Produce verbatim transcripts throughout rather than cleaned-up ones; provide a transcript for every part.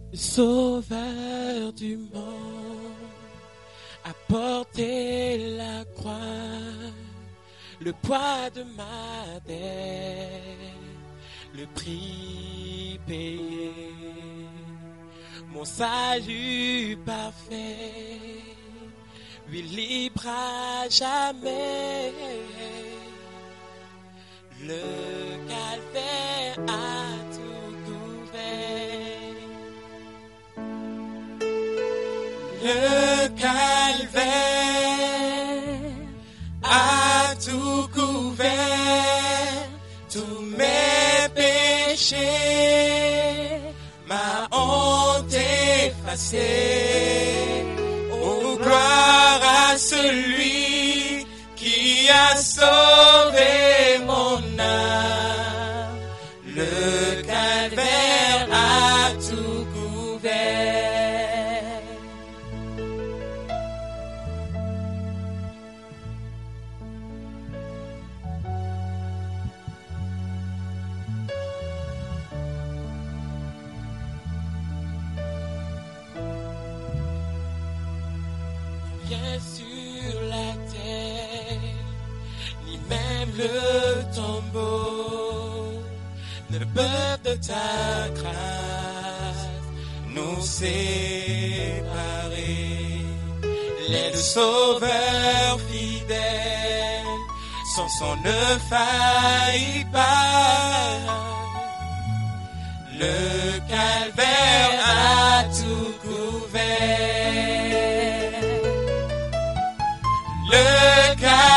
Sauveur du monde, a porté la croix, le poids de ma dette, le prix payé, mon salut parfait, lui libre à jamais. Le calvaire a tout couvert. Le calvaire a tout couvert, tous mes péchés, ma honte effacée. Oh, gloire à celui qui a sauvé mon âme. Le calvaire a tout couvert. Rien sur la terre, ni même le tombeau ne peuvent de ta grâce nous séparer. Les deux sauveurs fidèles, son sang ne faillit pas. Le calvaire a tout couvert. Le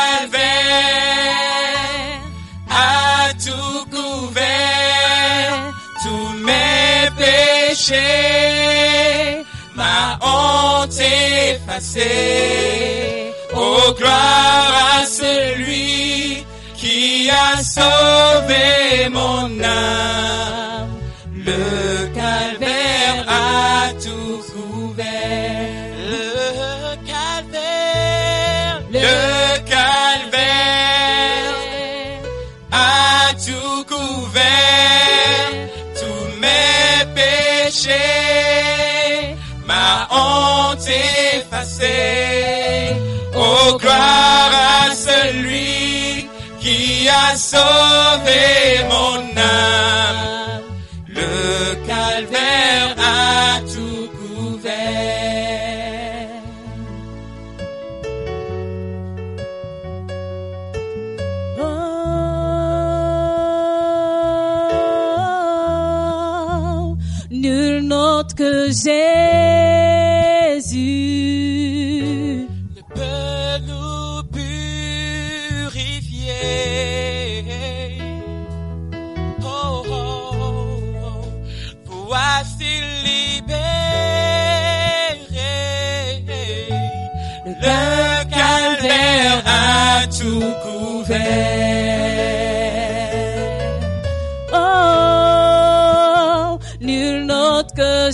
calvaire a tout couvert, tous mes péchés, ma honte effacée. Oh, gloire à celui qui a sauvé mon âme. Le calvaire a tout couvert. Le calvaire, le calvaire a tout couvert, tous mes péchés, ma honte effacée. Oh, gloire à celui qui a sauvé mon âme. Le calvaire a tout couvert. Oh, nul n'autre que Jésus ne peut nous purifier. Oh, oh, oh, voici libéré. Le calvaire a tout couvert. Oh, nul n'autre que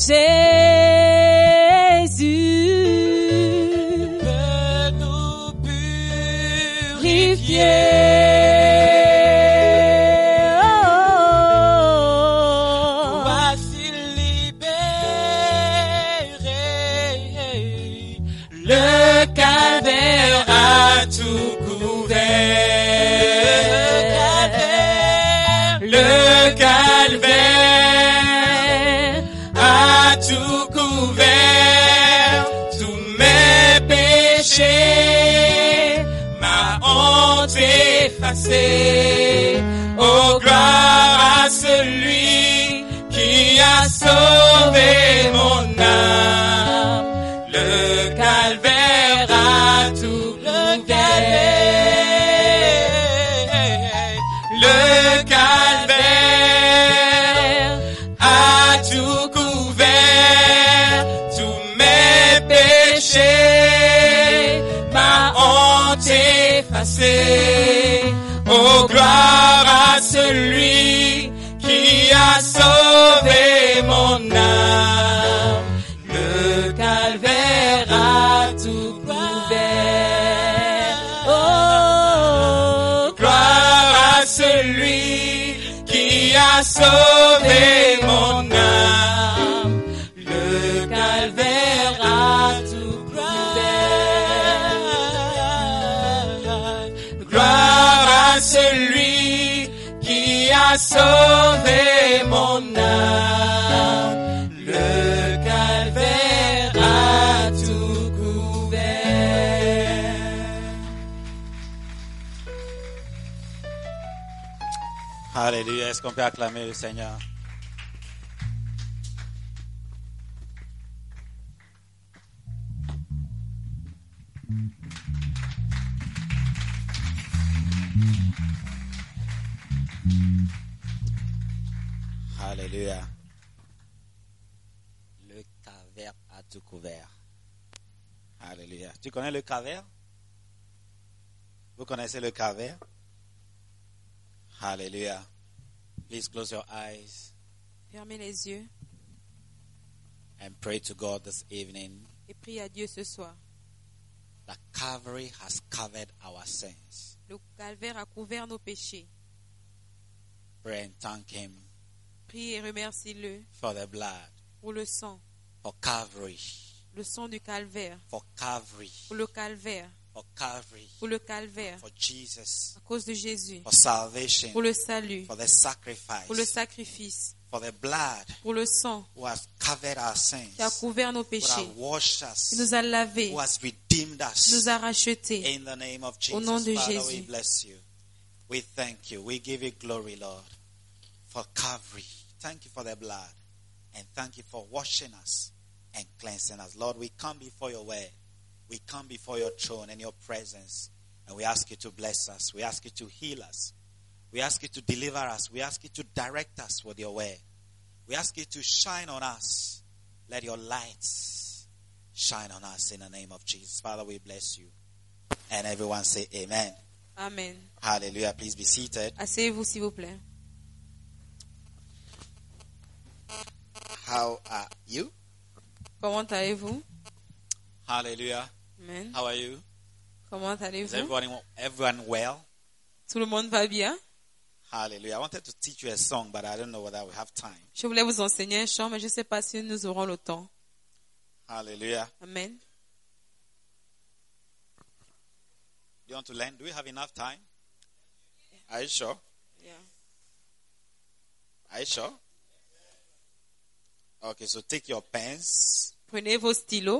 Jésus ne peut nous purifier. Voici libéré. Le calvaire a tout couvert. Le calvaire a tout couvert, tous mes péchés, ma honte effacée. Oh, gloire à celui qui a sauvé mon âme. Le calvaire a tout couvert. Le calvaire a tout couvert, tous mes péchés, ma honte effacée. Oh, gloire à celui qui a sauvé mon sauvé mon âme. Le calvaire a tout couvert. Alléluia. Est-ce qu'on peut acclamer le Seigneur? Alléluia. Le calvaire a tout couvert. Alléluia. Tu connais le calvaire? Vous connaissez le calvaire? Alléluia. Please close your eyes Fermez les yeux and pray to God this evening. et prie à Dieu ce soir. The Calvary has covered our sins. Le calvaire a couvert nos péchés. Pray and thank Him Prie et remercie-le for the blood, pour le sang, for Calvary, le sang du calvaire, for Calvary, pour le calvaire, for Calvary, pour le calvaire, for Jesus, à cause de Jésus, for salvation, pour le salut, for the pour le sacrifice, sacrifice, for the blood pour le sang who has covered our sins, qui a couvert nos who has péchés, washed us, qui nous a lavés, who has redeemed qui us. nous a rachetés. In the name of Au nom Jesus, de Father, we Jésus. bless you. We thank you. We give you glory, Lord, for Calvary. Thank you for the blood. And thank you for washing us and cleansing us. Lord, we come before your word. We come before your throne and your presence. And we ask you to bless us. We ask you to heal us. We ask you to deliver us. We ask you to direct us with your word. We ask you to shine on us. Let your lights shine on us in the name of Jesus. Father, we bless you. And everyone say amen. Amen. Hallelujah. Please be seated. Asseyez-vous s'il vous plaît. How are you? Comment allez-vous? Hallelujah. Amen. How are you? Comment Is allez-vous? everyone, everyone well? Tout le monde va bien? Hallelujah. I wanted to teach you a song, but I don't know whether we have time. Je voulais vous enseigner un chant, mais je ne sais pas si nous aurons le temps. Hallelujah. Amen. Do you want to learn? Do we have enough time? Are you sure? Yeah. Are you sure? Okay, so take your pens. Prenez vos stylos.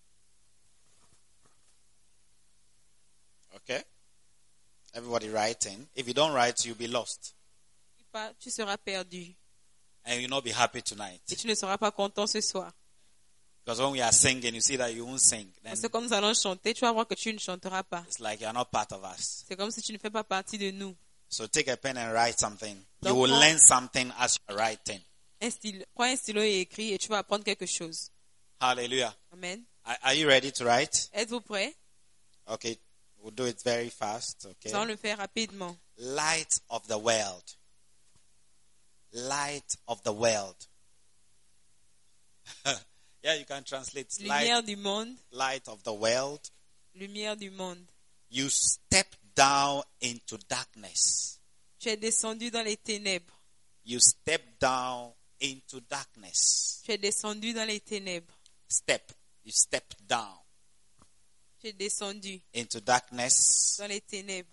Okay? Everybody writing. If you don't write, you'll be lost. Tu seras perdu. And you'll not be happy tonight. Et tu ne seras pas content ce soir. Because when we are singing, you see that you won't sing. Then Parce que comme nous allons chanter, tu vas voir que tu ne chanteras pas. it's like you're not part of us. C'est comme si tu ne fais pas partie de nous. So take a pen and write something. You Donc, will prends- learn something as you're writing. Un stylo, prends un stylo et écris et tu vas apprendre quelque chose. Hallelujah. Amen. Are, are you ready to write? Êtes-vous prêts? Okay, we'll do it very fast. Nous allons Okay. le faire rapidement. Light of the world. Light of the world. Yeah, you can translate Lumière light, du monde. light of the world. Lumière du monde. You step down into darkness. Tu es descendu dans les ténèbres. You step down into darkness. Tu es descendu dans les ténèbres. Step. You step down Tu es descendu into darkness. dans les ténèbres.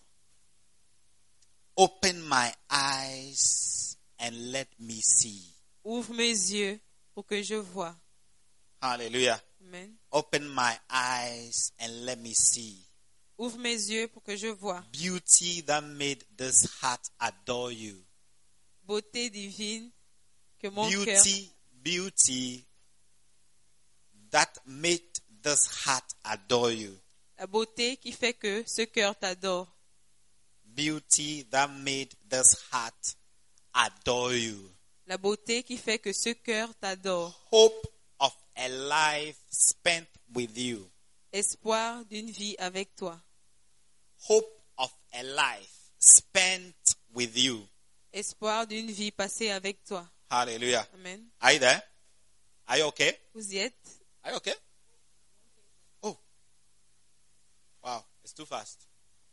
Open my eyes and let me see. Ouvre mes yeux pour que je vois. Hallelujah. Amen. Open my eyes and let me see. Ouvre mes yeux pour que je vois. Beauty that made this heart adore you. Beauté divine que mon cœur, Beauty, beauty that made this heart adore you. la beauté qui fait que ce cœur t'adore. Beauty that made this heart adore you. La beauté qui fait que ce cœur t'adore. Hope of a life spent with you. Espoir d'une vie avec toi. Hope of a life spent with you. Espoir d'une vie passée avec toi. Hallelujah. Amen. Are you there? Are you okay? Vous y êtes? Are you okay? Oh. Wow, it's too fast.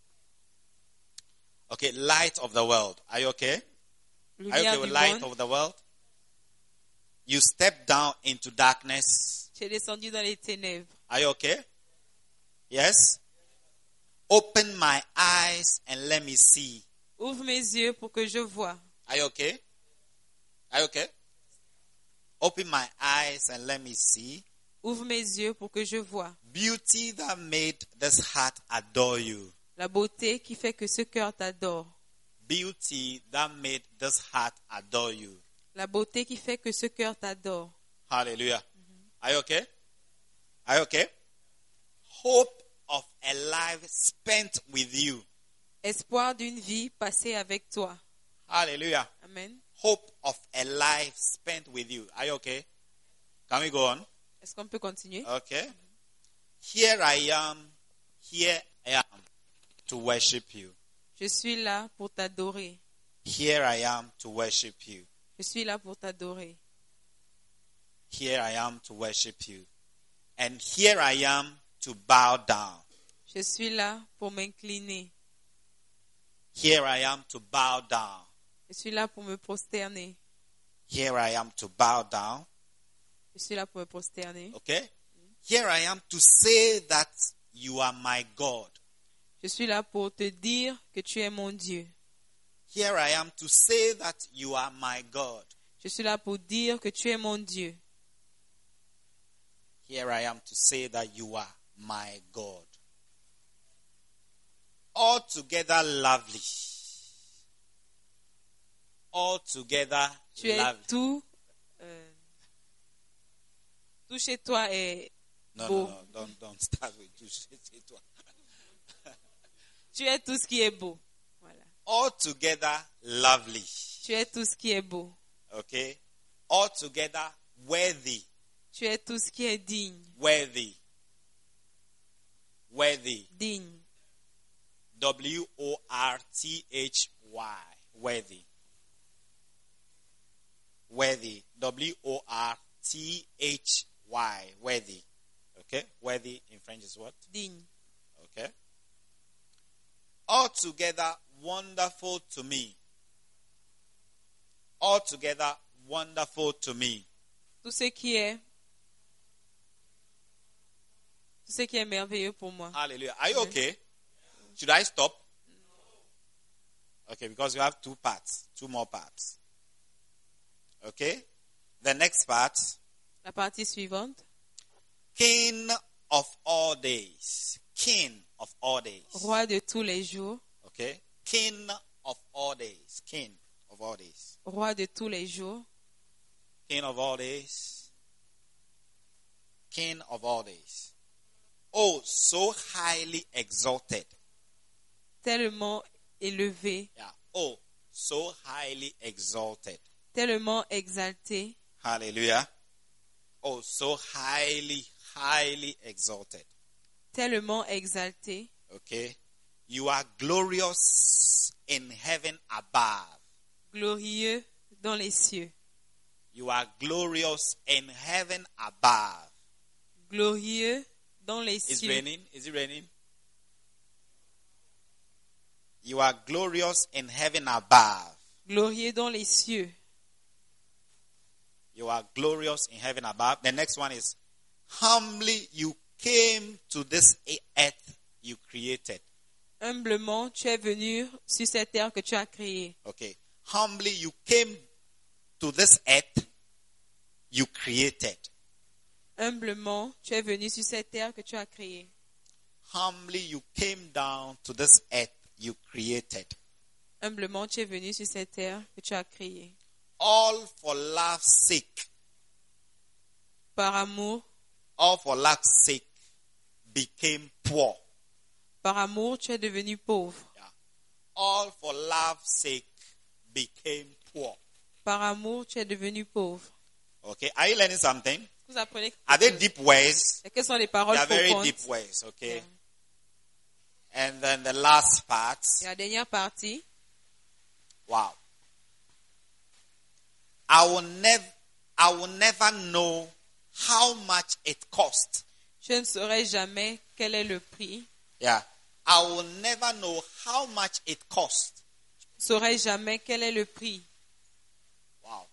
Okay, light of the world. Are you okay? Are you okay Lumière with du light monde. of the world? You step down into darkness. Tu es descendu dans les ténèbres. Are you okay? Yes? Open my eyes and let me see. Ouvre mes yeux pour que je vois. Are you okay? Are you okay? Open my eyes and let me see. Ouvre mes yeux pour que je vois. Beauty that made this heart adore you. La beauté qui fait que ce cœur t'adore. Beauty that made this heart adore you. La beauté qui fait que ce cœur t'adore. Hallelujah. Mm-hmm. Are you okay? Are you okay? Hope of a life spent with you. Espoir d'une vie passée avec toi. Hallelujah. Amen. Hope of a life spent with you. Are you okay? Can we go on? Est-ce qu'on peut continuer? Okay. Here I am. Here I am to worship you. Je suis là pour t'adorer. Here I am to worship you. Je suis là pour t'adorer. Here I am to worship you. And here I am to bow down. Je suis là pour m'incliner. Here I am to bow down. Je suis là pour me prosterner. Here I am to bow down. Je suis là pour me prosterner. Okay? Here I am to say that you are my God. Je suis là pour te dire que tu es mon Dieu. Here I am to say that you are my God. Je suis là pour dire que tu es mon Dieu. Here I am to say that you are my God. Altogether lovely. Altogether Tu es lovely. tout. Euh, tout chez toi est No, beau. no, no, don't, don't start with you. Say to her. Tu es tout ce qui est beau. Voilà. Altogether lovely. Tu es tout ce qui est beau. Okay? Altogether worthy. Tu es tout ce qui est digne. Worthy. Worthy. Digne. W O R T H Y. Worthy. Worthy. W O R T H Y. Worthy. Okay? Worthy in French is what? Digne. Okay? Altogether wonderful to me. Altogether wonderful to me. Tout ce qui est tout ce qui est merveilleux pour moi. Hallelujah. Are you okay? Should I stop? Okay, because you have two parts, two more parts. Okay? The next part. La partie suivante. King of all days. King of all days. Roi de tous les jours. Okay? King of all days. King of all days. Roi de tous les jours. King of all days. King of all days. Oh, so highly exalted. Tellement élevé. Yeah. Oh, so highly exalted. Tellement exalté. Hallelujah. Oh, so highly, highly exalted. Tellement exalté. Okay. You are glorious in heaven above. Glorieux dans les cieux. You are glorious in heaven above. Glorieux dans les It's cieux. raining. Is it raining? You are glorious in heaven above. Glorieux dans les cieux. You are glorious in heaven above. The next one is, humbly you came to this earth you created. Humblement, tu es venu sur cette terre que tu as créée. Okay. Humbly you came to this earth you created. Humblement, tu es venu sur cette terre que tu as créée. Humbly you came down to this earth you created. Humblement, tu es venu sur cette terre que tu as créée. All for love's sake. Par amour, All for love's sake became poor. par amour, tu es devenu pauvre. Yeah. All for love's sake became poor. Par amour, tu es devenu pauvre. Okay. Are you learning something? Vous apprenez quelque Are they chose. deep words? Et quelles sont les They paroles are very profondes? deep words. Okay. Yeah. And then the last part. Et la dernière partie. Wow. I will never, I will never know how much it cost. Je ne saurais jamais quel est le prix. Yeah. I will never know how much it cost. Je ne saurais jamais quel est le prix. Wow.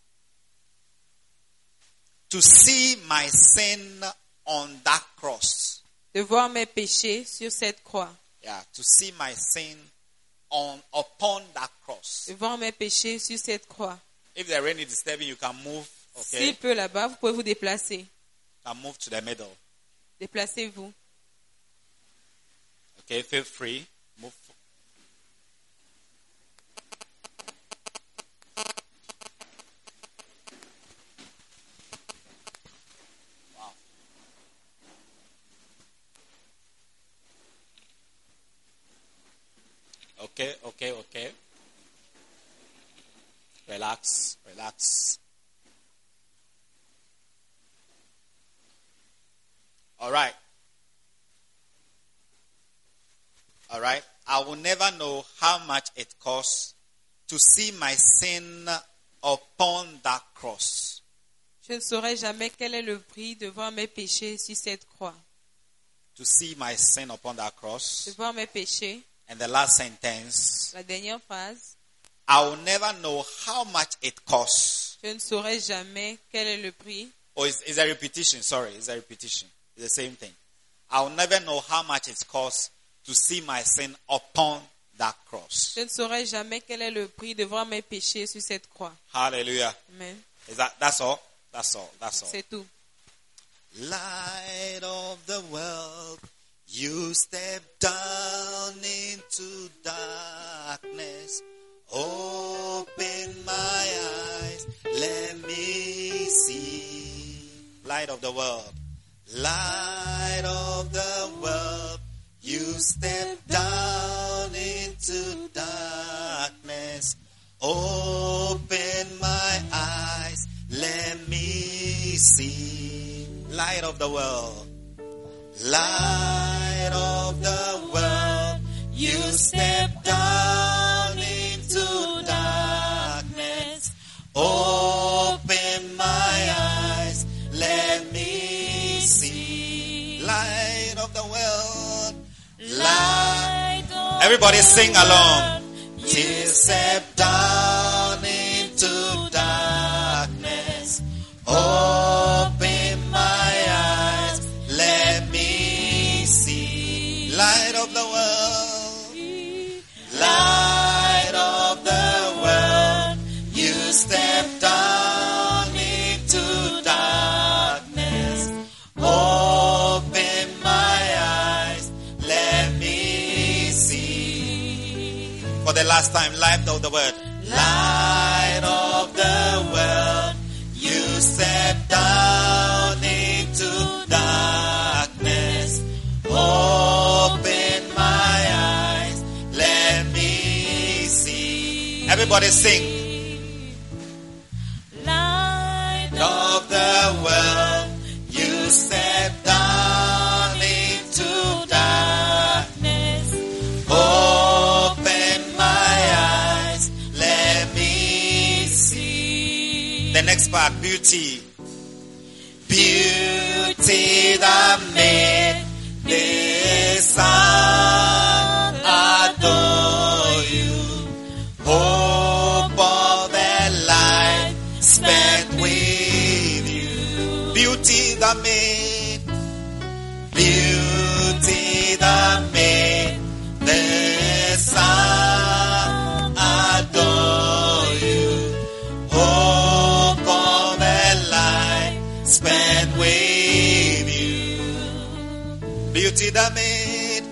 To see my sin on that cross. De voir mes péchés sur cette croix. Yeah. To see my sin on upon that cross. de voir mes péchés sur cette croix. If there are any disturbing, you can move. Okay, S'il peut là-bas, vous pouvez vous déplacer. you can move to the middle. Déplacez-vous. Okay, feel free. Move. Wow. Okay, okay, okay. Relax, relax. All right. All right. I will never know how much it costs to see my sin upon that cross. Je ne saurais jamais quel est le prix de voir mes péchés sur cette croix. To see my sin upon that De cross. voir mes péchés. And the last sentence, La dernière phrase. I will never know how much it costs. Je ne saurais jamais quel est le prix. Oh, it's, it's a repetition. Sorry, it's a repetition. It's the same thing. I will never know how much it costs to see my sin upon that cross. Je ne saurais jamais quel est le prix de voir mes péchés sur cette croix. Hallelujah. Amen. Is that that's all? That's all. That's all. C'est tout. Light of the world, you step down into darkness. Open my eyes, let me see. Light of the world, light of the world, you step down into darkness. Open my eyes, let me see. Light of the world, light of the world, you step down into darkness. Open my eyes, let me see. Light of the world, light. Everybody sing along. You step down into darkness. Open my eyes, let me see. Light of the world, light of the world, you step down into darkness. Open my eyes, let me see. For the last time, light of the world, light of the world, you step down into darkness. Open my eyes, let me see. Everybody sing. Light Of the world, you step down into darkness. Open my eyes, let me see. The next part, beauty. Beauty that made the sun adore you. Hope of the life spent with you. Beauty that made, beauty that made the sun adore you. Hope of a life spent with you. Beauty that made,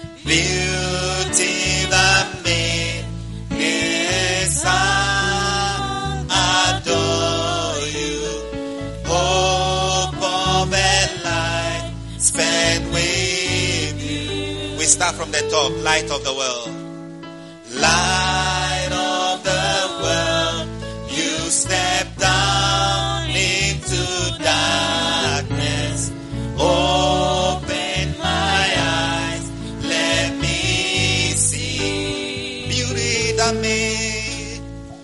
beauty that made the sun adore you. Hope of a life spent with you. We start from the top. Light of the world, light of the world, you step down into darkness. Open my eyes, let me see. Beauty that made,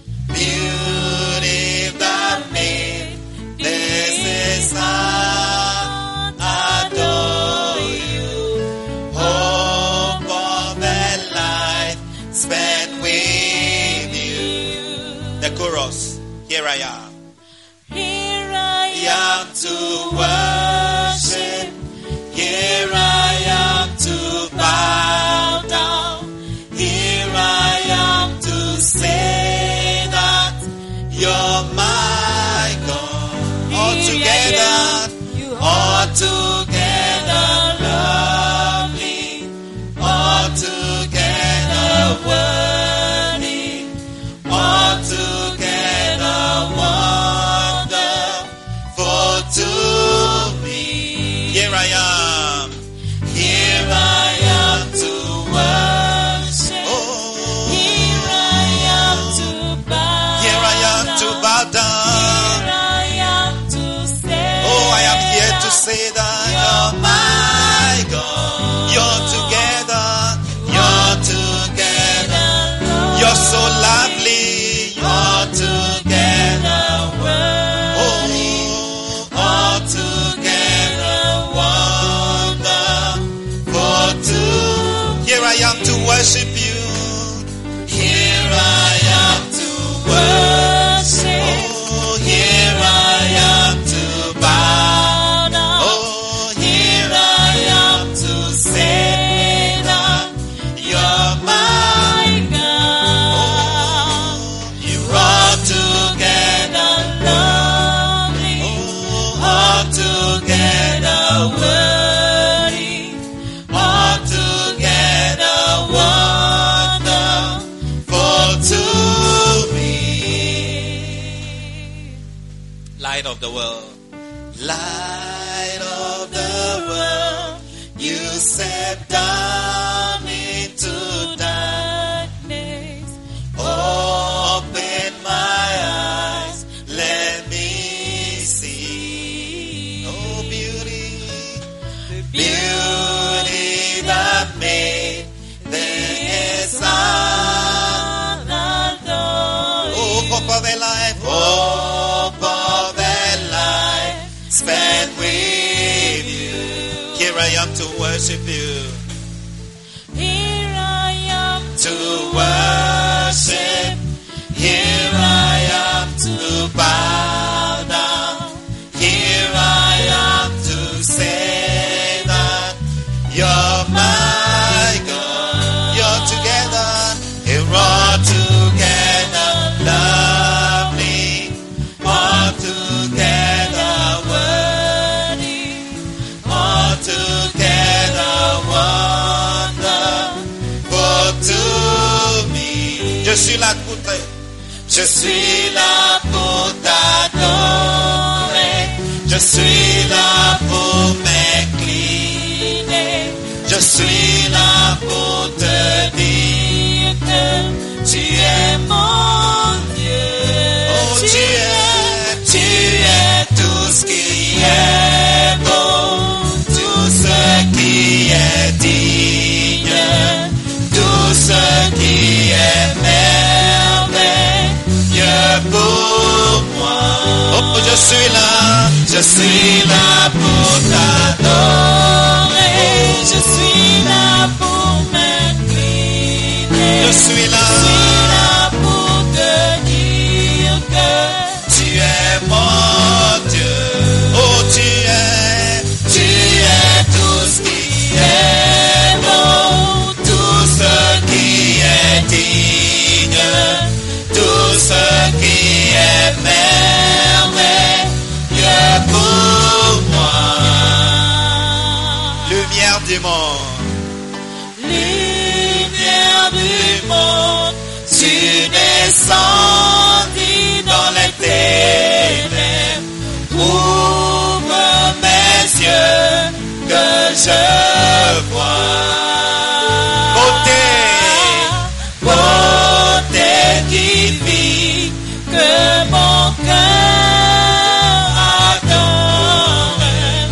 beauty that made this sun adore you. Hope of a life spent with you. The chorus. Here I am. Here I I am to worship. Here I am to bow down. Here I the world. Light of the world, you step down into darkness. Open my eyes, let me see. Oh, beauty, beauty that made this land. Hope of a life, hope of a life spent with you. Here I am to worship you. Here I am To worship. Here I am to bow down. Here I am to say that you're my God. You're together. You're all together lovely. All together worthy. All together wonderful to me. Je suis là pour te, je suis là pour t'adorer. Je suis là pour m'incliner. Je suis là pour te dire que tu es mon Dieu. Oh, tu es, tu es tout ce qui est beau, tout ce qui est digne, tout ce qui est merveilleux pour moi. Oh, je suis là, je suis là pour t'adorer. Je suis là pour m'incliner. Je suis là, Je suis là pour te dire que tu es mon Dieu. Oh, tu es, tu es tout ce qui est beau, tout ce qui est digne, tout ce qui est merveilleux pour moi. Lumière du monde. lumière du monde, tu descendis dans les ténèbres. Ouvre mes yeux que je vois. Beauté, Beauté qui vit que mon cœur adore.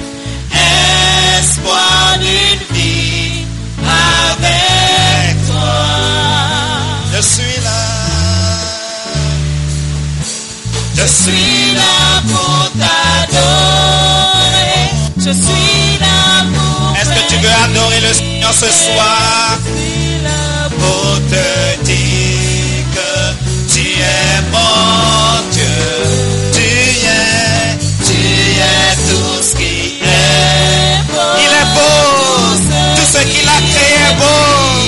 espoir d'une vie avec toi. Je suis là. Je suis là pour t'adorer. Je suis là pour Est-ce que tu veux adorer le Seigneur ce soir? Je suis là Pour te dire que tu es mon Dieu. Tu es, tu es tout ce qui est. Il est beau. Tout ce qu'il a créé est beau.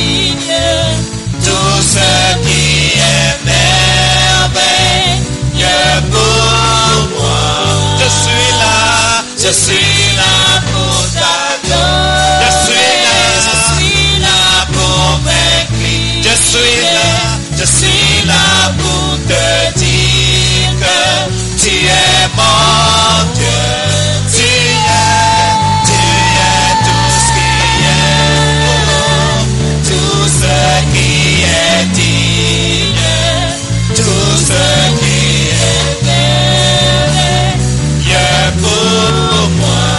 Tout ce qui est merveilleux pour moi. Je suis là. Je suis là pour t'adorer. Je suis là. Je suis là pour m'incliner. Je suis là. Je suis là pour te dire que tu es mon Dieu. Tu es, tu es tout ce qui est beau, tout ce qui est digne, tout ce qui est merveilleux pour moi.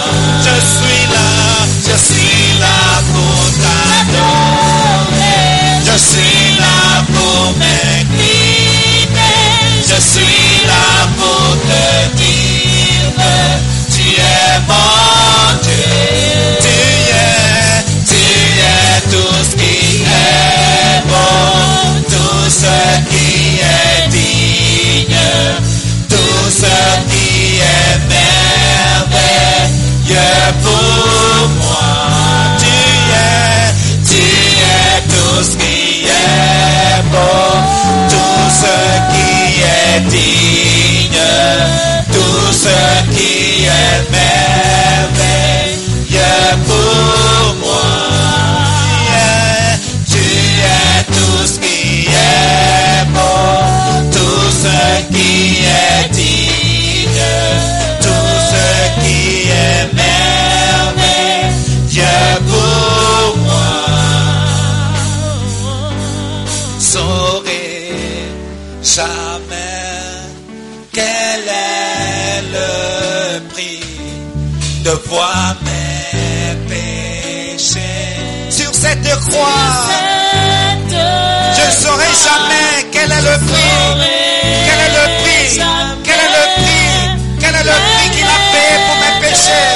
de voir mes péchés sur cette croix. Je ne saurai jamais quel est le prix, quel est le prix, quel est le prix, quel est le prix qu'il a payé pour mes péchés.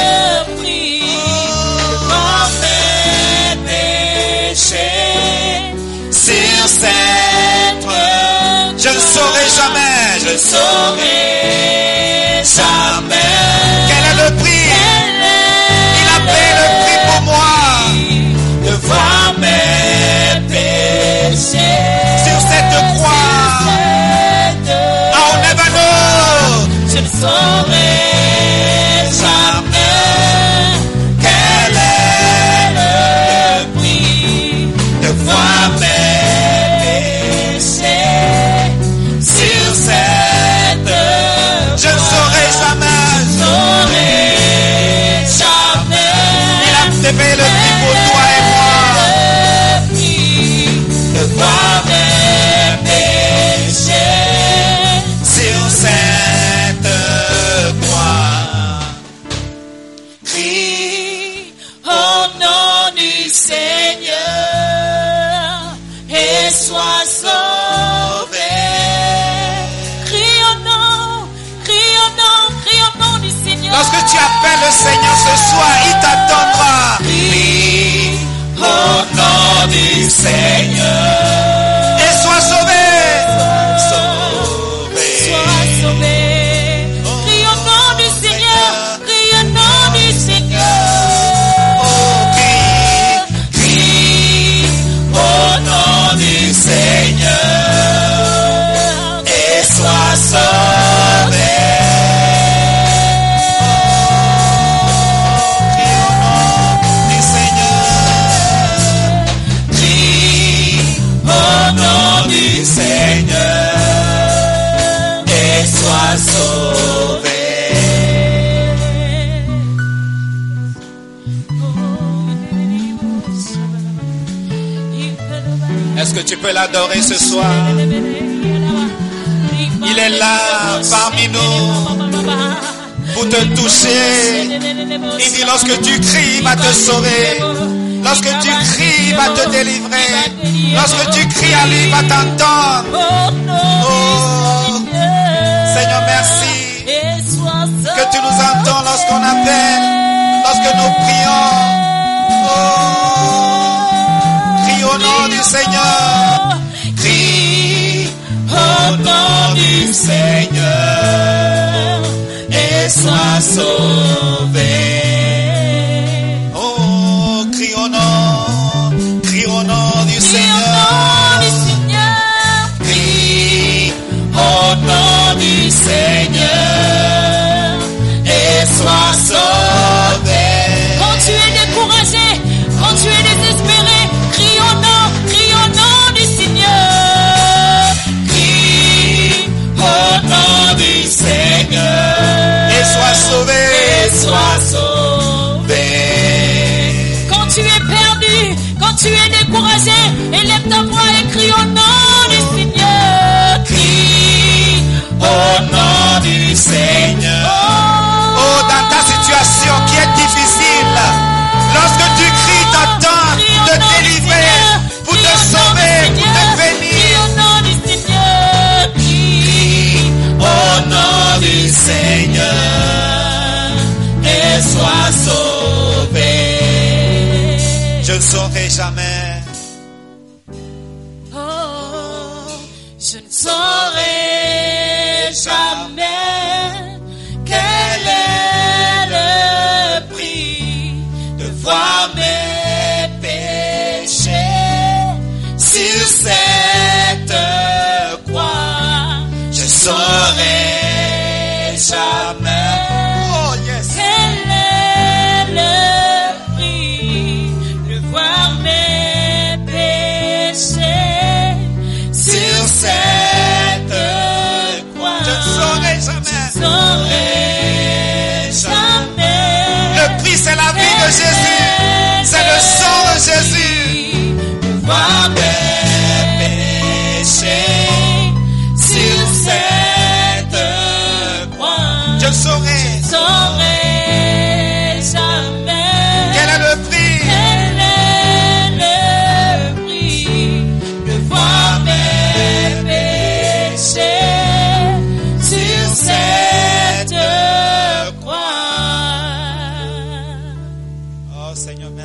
Sur cette croix, je ne saurai jamais, je ne saurai jamais quel est le prix. Il a payé le prix pour moi de voir mes péchés sur cette croix. I'll never know. Je ne saurai jamais Quel est le prix de voir mes péchés sur cette. Je ne saurai jamais. saurai jamais Il a payé le prix pour toi et moi. le prix De voir mes péchés. sur cette croix. Crie au nom du Seigneur et sois sauvé. Crie au nom, crie au nom, crie au nom du Seigneur. Lorsque tu appelles le Seigneur ce soir, il t'attendra. Crie Au nom du Seigneur. Et sois sauvé. Sauvé. sois sauvé. Crie au nom du Seigneur, crie au nom du Seigneur. Crie Crie au nom du Seigneur. Et sois sauvé. Crie au nom du Seigneur. Crie au nom du Seigneur. Et sois sauvé. Est-ce que tu peux l'adorer ce soir? Il est là parmi nous pour te toucher. Il dit lorsque tu cries, il va te sauver. Lorsque tu cries, il va te délivrer. Lorsque tu cries à lui, il va t'entendre. Oh, Seigneur, merci que tu nous entends lorsqu'on appelle, lorsque nous prions. Oh, crie au nom du Seigneur. Crie au nom du Seigneur et sois sauvé. Oh, crie au nom, crie au nom du Seigneur. Crie au nom du Seigneur et sois sauvé. Quand tu es découragé, quand tu es désespéré, crie au nom, crie au nom du Seigneur. Crie au nom du Seigneur Et sois sauvé. et sois sauvé. Quand tu es perdu, quand tu es découragé, élève ta voix et crie au nom du Seigneur. Crie Au nom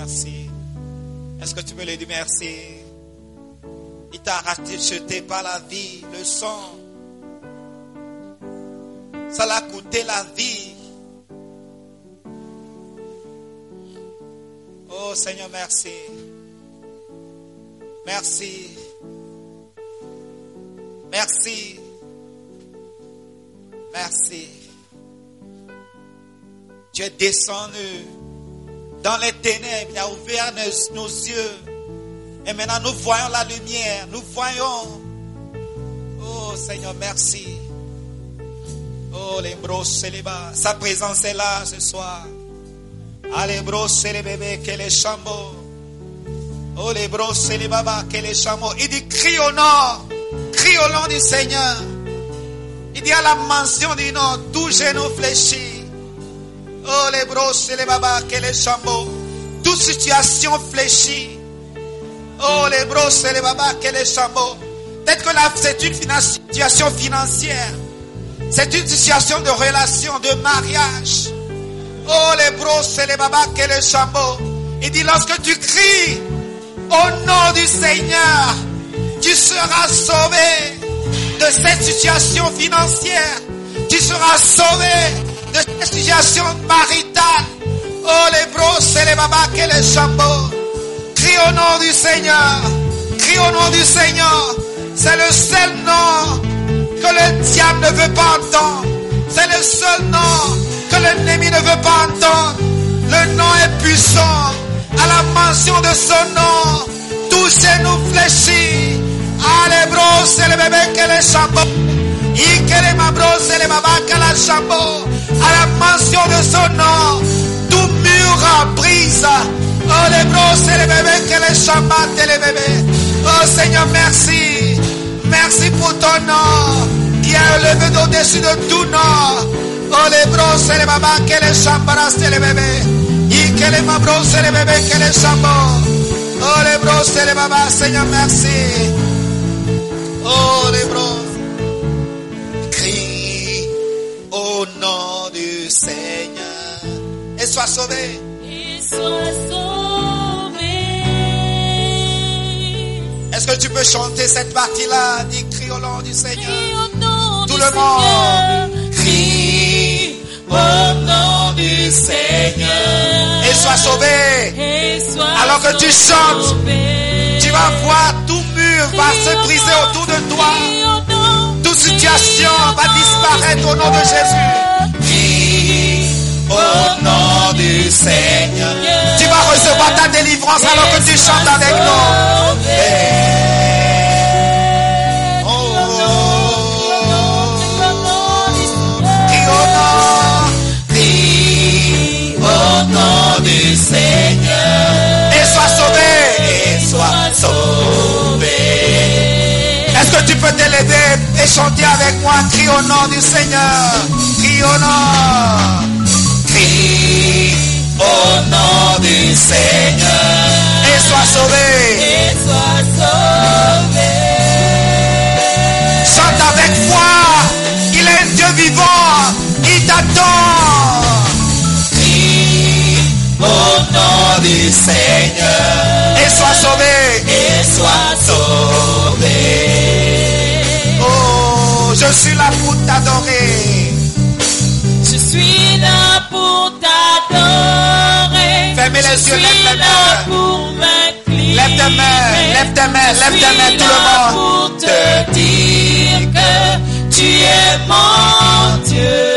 merci. Est-ce que tu peux lui dire merci? Il t'a racheté par la vie, le sang. Ça l'a coûté la vie. Oh Seigneur, merci. Merci. Merci. Merci. Tu es descendu dans les ténèbres, il a ouvert nos, nos yeux. Et maintenant nous voyons la lumière, nous voyons. Oh Seigneur, merci. Oh les brosses et les bas, sa présence est là ce soir. Ah les brosses et les bébés, que les chameaux. Oh les brosses et les babas, que les chameaux. Il dit crie au nom, crie au nom du Seigneur. Il dit à la mention du nom, tout genou fléchit. Oh les brosses et les babas, que les chameaux. Toute situation fléchit. Oh les brosses et les babas, que les chameaux. Peut-être que là c'est une situation financière. C'est une situation de relation, de mariage. Oh les brosses et les babas, que les chameaux. Il dit lorsque tu cries au nom du Seigneur, tu seras sauvé de cette situation financière. Tu seras sauvé de cette situation maritale. Oh les brosses et les babas, que les chameaux. Crie au nom du Seigneur. Crie au nom du Seigneur. C'est le seul nom que le diable ne veut pas entendre. C'est le seul nom que l'ennemi ne veut pas entendre. Le nom est puissant. À la mention de son nom, tous genou fléchis. Ah les brosses et les bébés, que les chameaux. Y que les mabros et les babas, que la chameau. À la mention de son nom, tout mur brise. Oh les brosses et les bébés, que les chamates et les bébés. Oh Seigneur, merci. Merci pour ton nom qui est élevé au-dessus de tout nom. Oh les brosses et les babas, que les chambras et les bébés. Y que les mabros et les bébés, que les chameaux. Oh les brosses et les babas, Seigneur, merci. Oh les brosses. Crie au nom du Seigneur et sois sauvé. Et sois sauvé. Est-ce que tu peux chanter cette partie-là? Dis crie au nom du Seigneur. Crie au nom Tout du le Seigneur. monde. Crie au nom du Seigneur. Et sois sauvé. Et sois Alors que tu chantes, sauvé. tu vas voir tout mur va se briser autour de toi. Toute situation va disparaître au nom de Jésus. Crie Au nom du Seigneur. Tu vas recevoir ta délivrance alors que tu chantes avec nous. Oh, oh, oh. Crie au nom. Crie au nom du Seigneur. Et sois sauvé. Et sois sauvé. Est-ce que tu peux te lever et chanter avec moi? Crie au nom du Seigneur. Crie au nom. Crie au nom du Seigneur. Et sois sauvé. Et sois sauvé. Chante avec foi. Il est un Dieu vivant. Il t'attend. Crie au nom du Seigneur. Et sois sauvé. Et sois sauvé. Oh, je suis là pour t'adorer. Je suis là pour t'adorer. Fermez les yeux, Je lève suis les là mains. pour m'incliner. Lève tes mains, lève tes mains, lève tes mains, tout le monde. Pour te dire que tu es mon Dieu.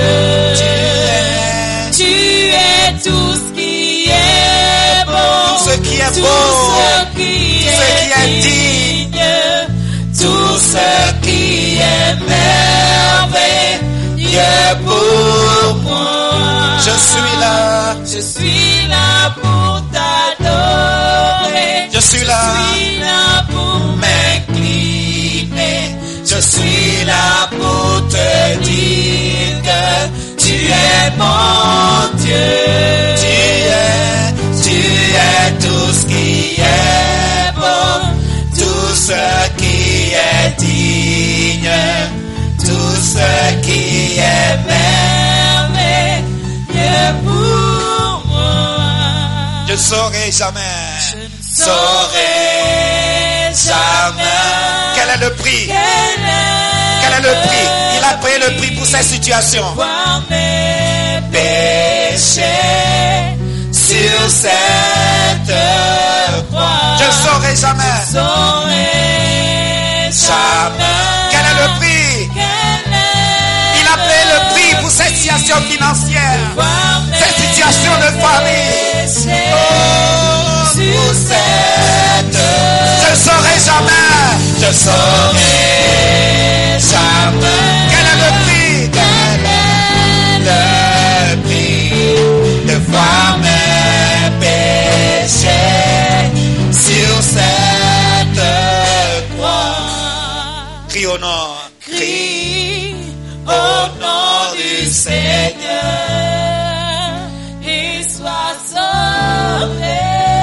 Tu es, Tu es tout ce qui est beau. tout ce qui est Tout beau, ce qui tout ce qui est est digne. digne. Tout ce qui est merveilleux pour moi. Je suis là, Je suis là pour t'adorer. je suis là, Je suis là pour m'incliner. Je suis là pour te dire que tu es mon Dieu. tu es, Tu es tout ce qui est beau, tout ce qui est digne, tout ce qui est merveilleux pour moi. je ne saurai jamais. Je ne saurai jamais. Quel est le prix? Quel est, Quel est le prix? Il a payé le prix pour cette situation. voir mes péchés sur cette croix. Je ne saurai jamais. Saurai jamais. Quel est le prix? Quel est Il a payé le prix pour cette situation financière, voir mes cette situation de famille. péchés Oh, sur cette je ne saurai jamais. Je saurai jamais. Quel est le prix? Quel est Le prix de voir mes péchés sur cette croix. Crie au nom. Crie au nom du Seigneur et sois sauvé.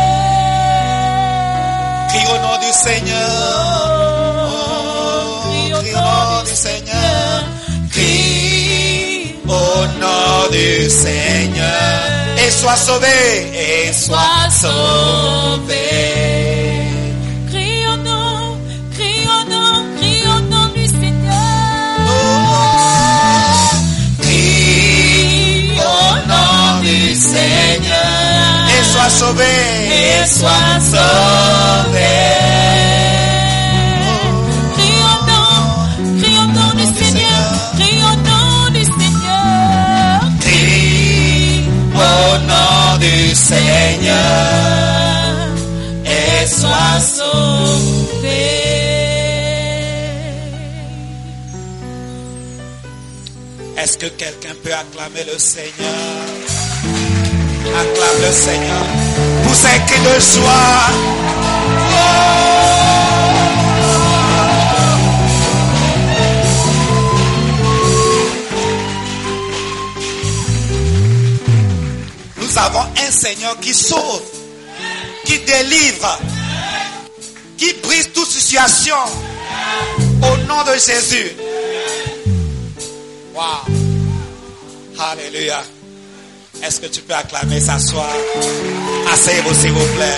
Crie au nom du Seigneur. Oh, crie au nom du Seigneur. Crie au nom du Seigneur. Et sois sauvé. Et sois sauvé. Crie au nom, crie au nom, crie au nom du Seigneur. Crie au nom du Seigneur. Et sois sauvé. Et sois sauvé. Crie au nom, crie au nom du Seigneur, crie au nom du Seigneur. Crie au nom du Seigneur. Et sois sauvé. Est-ce que quelqu'un peut acclamer le Seigneur? Acclame le Seigneur pour ses cris de joie. Nous avons un Seigneur qui sauve, qui délivre, qui brise toute situation au nom de Jésus. Wow. Alléluia. Est-ce que tu peux acclamer, s'asseoir? Asseyez-vous s'il vous plaît.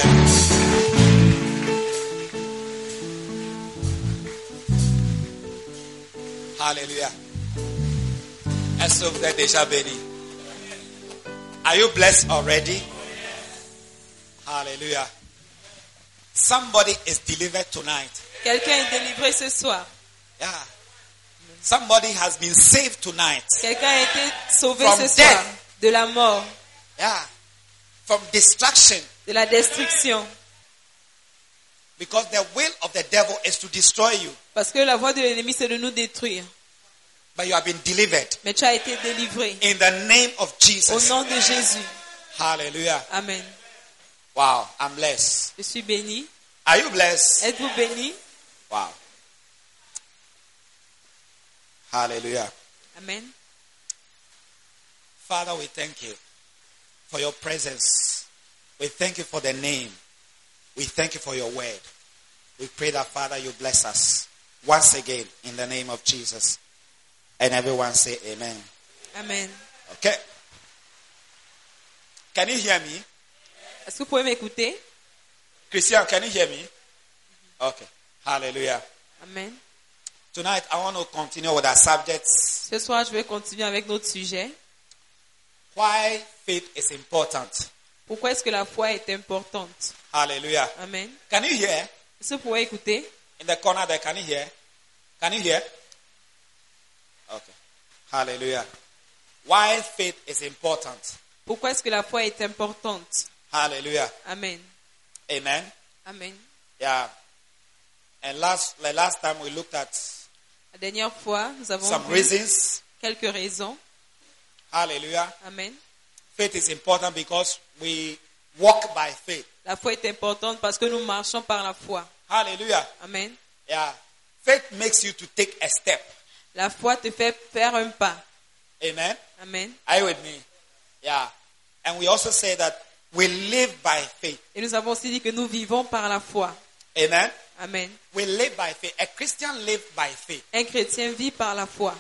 Alléluia. Est-ce que vous êtes déjà bénis? Are you blessed already? Hallelujah. Somebody is delivered tonight. Quelqu'un est délivré ce soir. Yeah. Somebody has been saved tonight. Quelqu'un a été sauvé From ce soir death. de la mort, Yeah. From destruction. de la destruction. Because the will of the devil is to destroy you. Parce que la voie de l'ennemi, c'est de nous détruire. But you have been delivered. Mais tu as été délivré. In the name of Au Jesus. nom de Jésus. Hallelujah. Amen. Wow. I'm blessed. Je suis béni. Are you blessed? Êtes-vous béni? Wow. Hallelujah. Amen. Father, we thank you for your presence. We thank you for the name. We thank you for your word. We pray that, Father, you bless us once again in the name of Jesus. And everyone say amen. Amen. Okay. Can you hear me? Est-ce que vous pouvez m'écouter? Christian, can you hear me? Okay. Hallelujah. Amen. Tonight, I want to continue with our subjects. Ce soir, je vais continuer avec notre sujet. Why faith is important. Pourquoi est-ce que la foi est importante? Hallelujah. Amen. Can you hear? Est-ce que vous pouvez écouter? In the corner there, can you hear? Can you hear? Okay. Hallelujah. Why faith is important. Pourquoi est-ce que la foi est importante? Hallelujah. Amen. Amen. Amen. Yeah. And last, the last time we looked at La dernière fois, nous avons some vu reasons. quelques raisons. Hallelujah. Amen. Faith is important because we walk by faith. La foi est importante parce que nous marchons par la foi. Hallelujah. Amen. Yeah. Faith makes you to take a step. La foi te fait faire un pas. Amen. Amen. Are you with me? Yeah. And we also say that we live by faith. Et nous avons aussi dit que nous vivons par la foi. Amen. Amen. We live by faith. A Christian lives by faith. Un chrétien vit par la foi.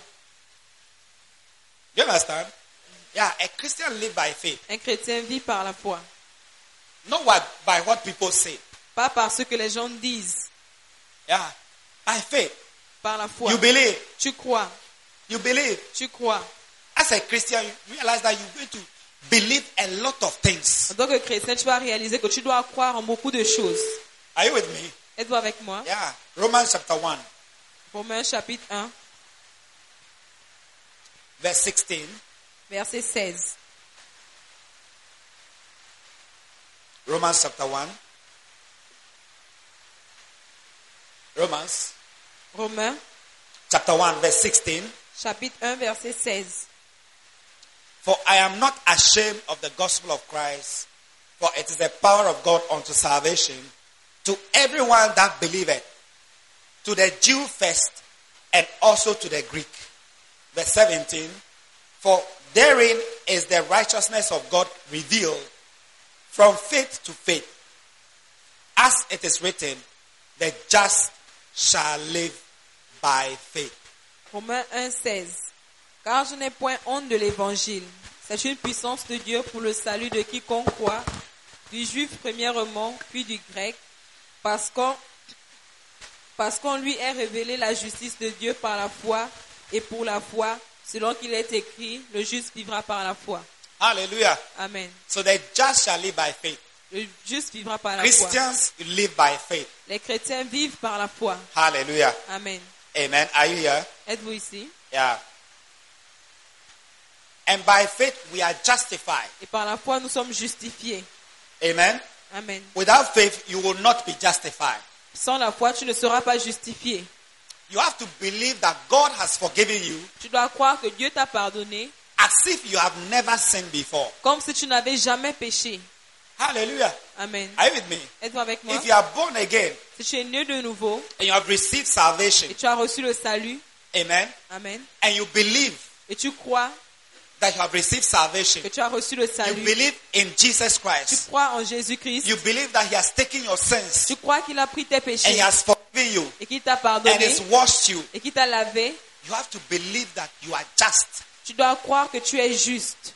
You understand? Yeah, a Christian lives by faith. Un chrétien vit par la foi. Not what, by what people say. Pas par ce que les gens disent. Yeah. By faith. Par la foi. You believe. Tu crois. You believe. Tu crois. As a Christian, you realize that you're going to believe a lot of things. En tant que chrétien, tu vas réaliser que tu dois croire en beaucoup de choses. Are you with me? Êtes-vous avec moi? Yeah. Romans chapter one, Romains chapitre un, verse sixteen. verset seize. Romans chapter one. Romans Romains chapter one, verse sixteen. chapitre un, verset seize. For I am not ashamed of the gospel of Christ, for it is the power of God unto salvation to everyone that believeth, to the Jew first, and also to the Greek. Verse seventeen. For therein is the righteousness of God revealed from faith to faith. As it is written, the just shall live by faith. Romains un, seize. Car je n'ai point honte de l'évangile. C'est une puissance de Dieu pour le salut de quiconque croit, du juif premièrement, puis du grec, parce qu'on, parce qu'on lui est révélé la justice de Dieu par la foi, et pour la foi, selon qu'il est écrit, le juste vivra par la foi. Hallelujah. Amen. So the just shall live by faith. Le juste vivra par la foi. Christians live by faith. Les chrétiens vivent par la foi. Hallelujah. Amen. Amen. Are you here? Êtes-vous ici? Yeah. And by faith we are justified. Et par la foi, nous sommes justifiés. Amen. Amen. Without faith you will not be justified. Sans la foi, tu ne seras pas justifié. You have to believe that God has forgiven you Tu dois croire que Dieu t'a pardonné, as if you have never sinned before. comme si tu n'avais jamais péché. Hallelujah. Amen. Are you with me? Êtes-vous avec moi? If you are born again Si tu es né de nouveau and you have received salvation, et tu as reçu le salut, amen, Amen, and you believe et tu crois that you have received salvation, que tu as reçu le you salut, believe in Jesus tu Christ, crois en Jésus-Christ, you believe that He has taken your sins tu crois qu'il a pris tes and He péchés has forgiven you et qu'il t'a and pardonné has washed you, et qu'il t'a lavé, you have to believe that you are just, tu dois croire que tu es juste,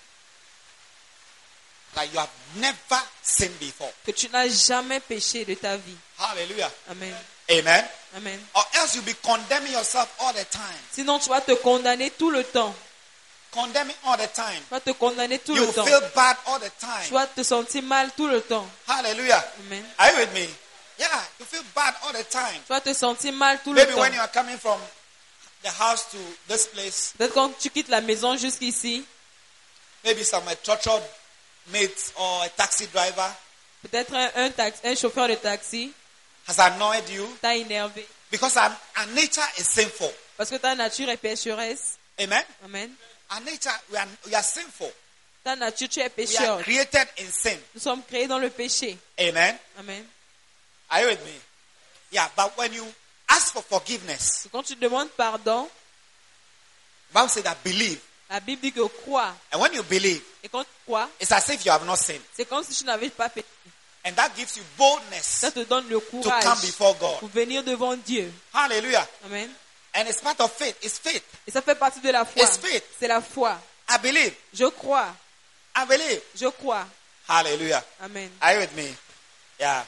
that you have never sinned before. que tu n'as jamais péché de ta vie. Hallelujah. Amen. Amen. Amen. Or else you'll be condemning yourself all the time. Sinon, tu vas te condamner tout le temps. Condemning all the time. Tu vas te condamner tout You le temps. feel bad all the Tu time. vas te sentir mal tout le temps. Hallelujah. Amen. Are you with me? Yeah, you feel bad all the time. Tu vas te sentir mal tout le Maybe temps. when you are coming from the house to this place, Peut-être quand tu quittes la maison jusqu'ici, maybe some a tortured mate or a taxi driver peut-être un, un, taxi, un chauffeur de taxi has annoyed you t'a énervé. because our, our nature is sinful. Parce que ta nature est pécheresse. Amen. Amen. Our nature, we are, we are sinful. Ta nature, tu es We are pécheur. created in sin. Nous sommes créés dans le péché. Amen. Amen. Are you with me? Yeah, but when you ask for forgiveness, Quand tu demandes pardon, the Bible says that believe. la Bible dit que crois. And when you believe, Et quand tu crois, it's as if you have not sinned. c'est comme si tu n'avais pas péché. And that gives you boldness Ça te donne le to come courage before God. pour venir devant Dieu. Hallelujah. Amen. And it's part of faith. It's faith. Et ça fait partie de la foi. It's faith. C'est la foi. I believe. Je crois. I believe. Je crois. Hallelujah. Amen. Are you with me? Yeah.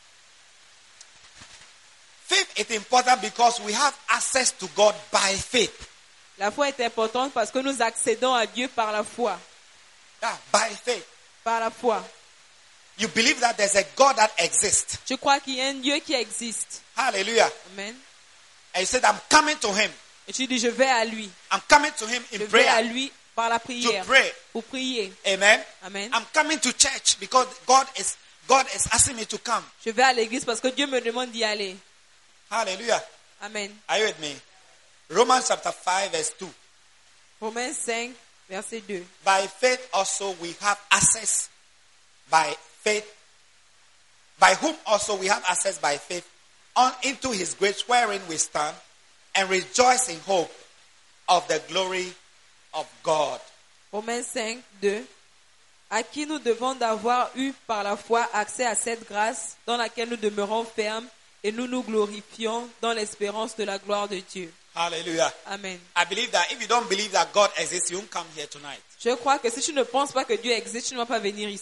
Faith is important because we have access to God by faith. La foi est importante parce que nous accédons à Dieu par la foi. Yeah, by faith. Par la foi. You believe that there's a God that exists. Je crois qu'il y a un Dieu qui existe. Hallelujah. Amen. And you said, I'm coming to Him. Et tu dis, je vais à lui. I'm coming to Him Je in vais à prayer lui par la to prière. pray. Pour prier. Amen. Amen. I'm coming to church because God is God is asking me to come. Je vais à l'église parce que Dieu me demande d'y aller. Hallelujah. Amen. Are you with me? Romans chapter five verse two. Romains cinq, verset deux. By faith also we have access by faith, by whom also we have access by faith on into His grace wherein we stand and rejoice in hope of the glory of God. Romains cinq, deux. À qui nous devons d'avoir eu par la foi accès à cette grâce dans laquelle nous demeurons fermes et nous nous glorifions dans l'espérance de la gloire de Dieu. Hallelujah. Amen. I believe that if you don't believe that God exists, you won't come here tonight. Je crois que si tu ne penses pas que Dieu existe, tu ne vas pas venir ici.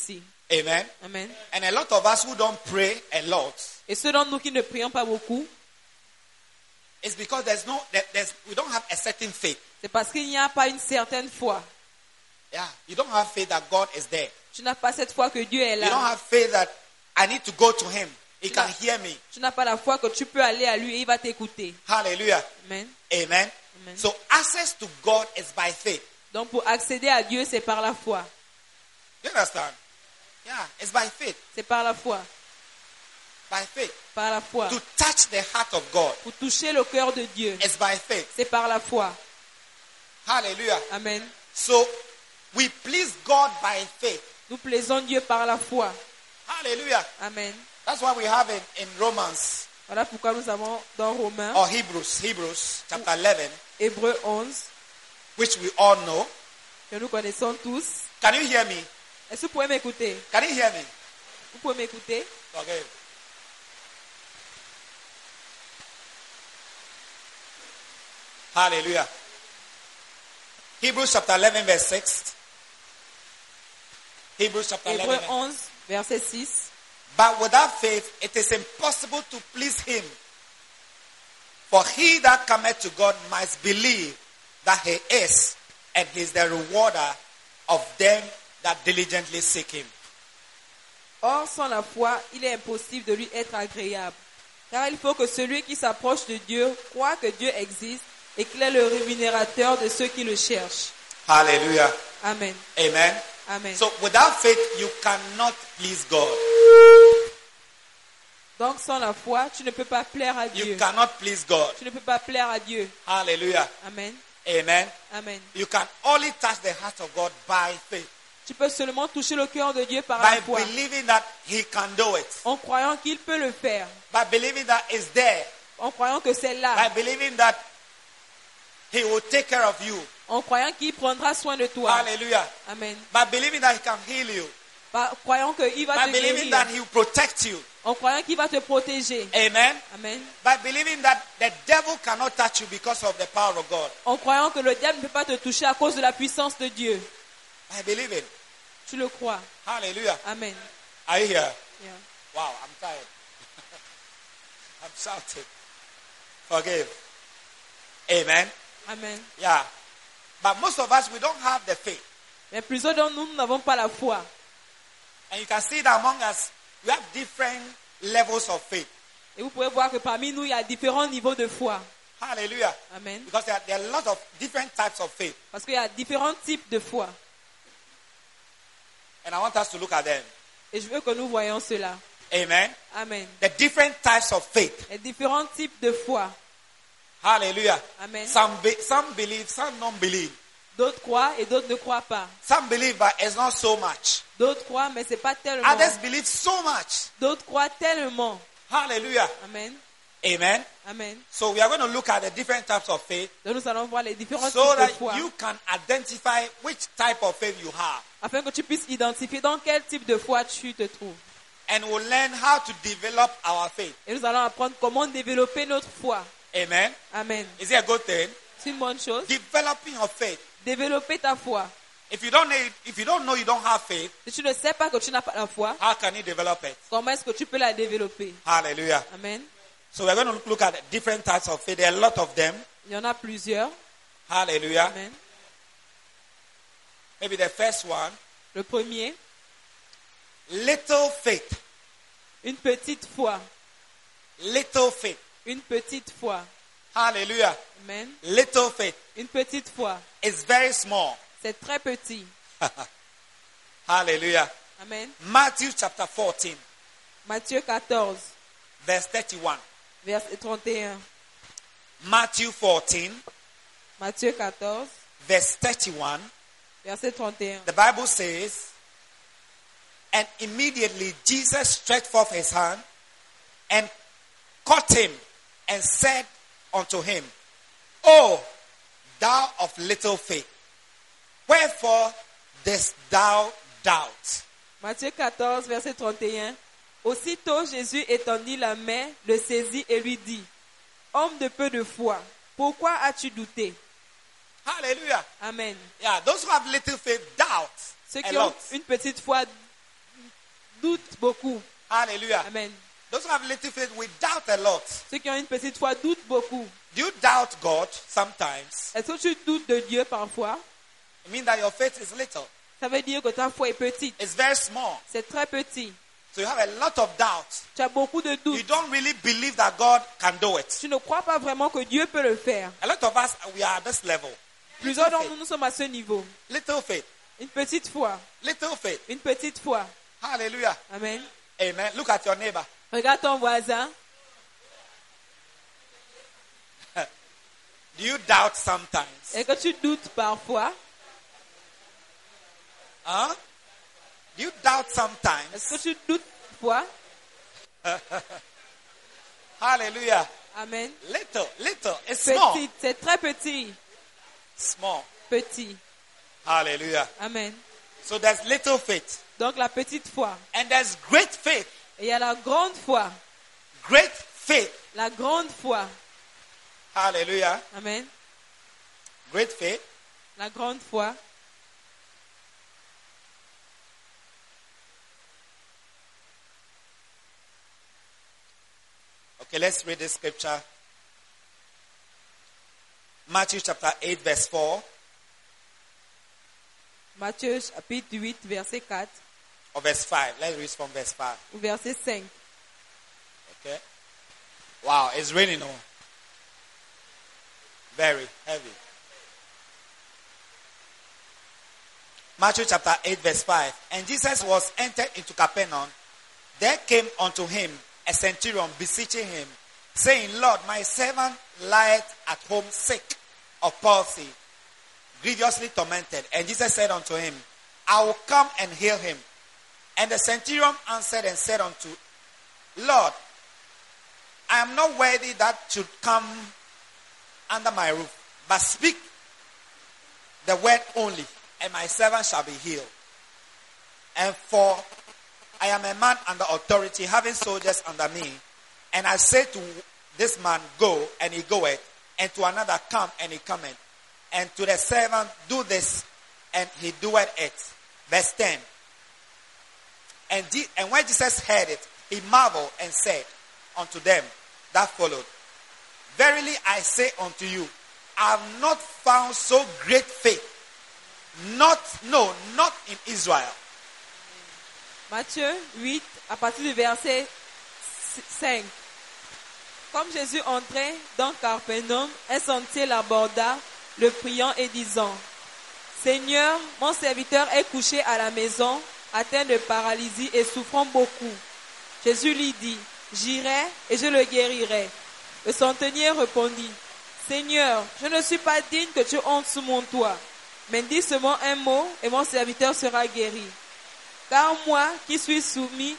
Amen. Amen. And a lot of us who don't pray a lot, Et ceux d'entre nous qui ne prions pas beaucoup, it's because there's no, there- there's, we don't have a certain faith. c'est parce qu'il n'y a pas une certaine foi. Yeah, you don't have faith that God is there. Tu n'as pas cette foi que Dieu est You don't là. have faith that I need to go to Him. He can Yeah. hear me. Tu n'as pas la foi que tu peux aller à lui et il va t'écouter. Hallelujah. Amen. Amen. Amen. So access to God is by faith. Donc pour accéder à Dieu, c'est par la foi. You understand? Yeah, it's by faith. C'est par la foi. By faith. Par la foi. To touch the heart of God Pour toucher le cœur de Dieu, is by faith. c'est par la foi. Hallelujah. Amen. So we please God by faith. Nous plaisons Dieu par la foi. Hallelujah. Amen. That's why we have in, in Romans Voilà pourquoi nous avons dans Romains, or Hebrews, Hebrews chapter eleven, Hébreux onze, which we all know. que nous connaissons tous. Can you hear me? Est-ce que vous pouvez m'écouter? Can you hear me? Vous pouvez m'écouter? Okay. Hallelujah. Hebrews chapter eleven verse six. Hebrews chapter Hébreux eleven. onze, verset six. But without faith it is impossible to please him. For he that cometh to God must believe that he is, and he is the rewarder of them that diligently seek him. Or, sans la foi, il est impossible de lui être agréable. Car il faut que celui qui s'approche de Dieu croit que Dieu existe et qu'il est le rémunérateur de ceux qui le cherchent. Hallelujah. Amen. Amen. Amen. So without faith you cannot please God. Donc, sans la foi, tu ne peux pas plaire à You Dieu. cannot please God. Tu ne peux pas plaire à Dieu. Hallelujah. Amen. Amen. Amen. You can only touch the heart of God by faith. Tu peux seulement toucher le cœur de Dieu par la By foi. believing that he can do it. En croyant qu'il peut le faire. By believing that it's there. En croyant que c'est By là. believing that he will take care of you. En croyant qu'il prendra soin de toi. Hallelujah. Amen. By believing that he can heal you. Par croyant qu'il va By te believing guérir. that he will protect you. En croyant qu'il va te protéger. Amen. Amen. By believing that the devil cannot touch you because of the power of God. En croyant que le diable ne peut pas te toucher à cause de la puissance de Dieu. By believing. Tu le crois. Hallelujah. Amen. Are you here? Yeah. Wow, I'm tired. I'm shouting. Forgive. Amen. Amen. Yeah. But most of us, we don't have the faith. Mais plusieurs d'entre nous, nous n'avons pas la foi. And you can see that among us, we have different levels of faith. Et vous pouvez voir que parmi nous, il y a différents niveaux de foi. Hallelujah. Amen. Because there are, there are a lot of different types of faith. Parce qu'il y a différents types de foi. And I want us to look at them. Et je veux que nous voyions cela. Amen. Amen. The different types of faith. Les différents types de foi. Hallelujah. Amen. Some, be, some believe, some don't believe. D'autres croient et d'autres ne croient pas. Some believe, but it's not so much. D'autres croient, mais c'est pas tellement. Others believe so much. D'autres croient tellement. Hallelujah. Amen. Amen. Amen. So we are going to look at the different types of faith Donc nous allons voir les différents so types de that foi. you can identify which type of faith you have. Afin que tu puisses identifier dans quel type de foi tu te trouves. And we'll learn how to develop our faith. Et nous allons apprendre comment développer notre foi. Amen. Amen. Is it a good thing? C'est une bonne chose. Developing your faith. Développer ta foi. If you don't know, if you don't know you don't have faith, Si tu ne sais pas que tu n'as pas la foi, how can you develop it? comment est-ce que tu peux la développer? Hallelujah. Amen. So we're going to look at different types of faith. There are a lot of them. Il y en a plusieurs. Hallelujah. Amen. Maybe the first one, Le premier, little faith. une petite foi. Little faith. Une petite foi. Hallelujah. Amen. Little faith Une petite foi. is very small. C'est très petit. Hallelujah. Amen. Matthew chapter fourteen, Matthieu quatorze, verse thirty-one. verset trente et un. Matthew fourteen, Matthieu quatorze, verse thirty-one. verset trente et un. The Bible says, and immediately Jesus stretched forth his hand and caught him and said unto him, O thou of little faith, wherefore dost thou doubt? Matthieu quatorze, verset trente et un. Aussitôt Jésus étendit la main, le saisit et lui dit, homme de peu de foi, pourquoi as-tu douté? Hallelujah. Amen. Yeah, those who have little faith doubt Ceux a qui ont lot. une petite foi doutent beaucoup. Hallelujah. Amen. Those who have little faith will doubt a lot. Ceux qui ont une petite foi doutent beaucoup. Do you doubt God sometimes? Est-ce que tu doutes de Dieu parfois? It means that your faith is little. Ça veut dire que ta foi est petite. It's very small. C'est très petit. So you have a lot of doubt. Tu as beaucoup de You doutes. don't really believe that God can do it. Tu ne crois pas vraiment que Dieu peut le faire. A lot of us, we are at this level. Plusieurs Little d'entre nous, nous sommes à ce niveau. faith. Little faith. Une petite foi. Little faith. Une petite foi. Hallelujah. Amen. Amen. Look at your neighbor. Regarde ton voisin. Do you doubt sometimes? Est-ce que tu doutes parfois? Huh? Do you doubt sometimes? Est-ce que tu doutes parfois? Hallelujah. Amen. Little, little. It's small. Petit, c'est très petit. Small. Petit. Hallelujah. Amen. So there's little faith. Donc la petite foi. And there's great faith. Et il y a la grande foi. Great faith. La grande foi. Hallelujah. Amen. Great faith. La grande foi. Okay, let's read this scripture. Matthew chapter eight, verse four. Matthieu chapitre huit, verset quatre Or verse five. Let's read from verse five. ou verset cinq. Okay. Wow, it's raining on. Very heavy. Matthew chapter eight, verse five. And Jesus was entered into Capernaum. There came unto him a centurion beseeching him, saying, Lord, my servant lieth at home sick of palsy, grievously tormented. And Jesus said unto him, I will come and heal him. And the centurion answered and said unto, Lord, I am not worthy that should come under my roof, but speak the word only, and my servant shall be healed. And for I am a man under authority, having soldiers under me, and I say to this man, go, and he goeth, and to another, come, and he cometh, and to the servant, do this, and he doeth it. Verse ten. And, Je- and when Jesus heard it, he marveled and said unto them that followed, Verily I say unto you, I have not found so great faith, not, no, not in Israel. Matthieu huit, à partir du verset cinq. Comme Jésus entrait dans Capernaum, un sentier l'aborda, le priant et disant, Seigneur, mon serviteur est couché à la maison, atteint de paralysie et souffrant beaucoup. Jésus lui dit, J'irai et je le guérirai. Le centenier répondit, Seigneur, je ne suis pas digne que tu entres sous mon toit, mais dis seulement un mot et mon serviteur sera guéri. Car moi, qui suis soumis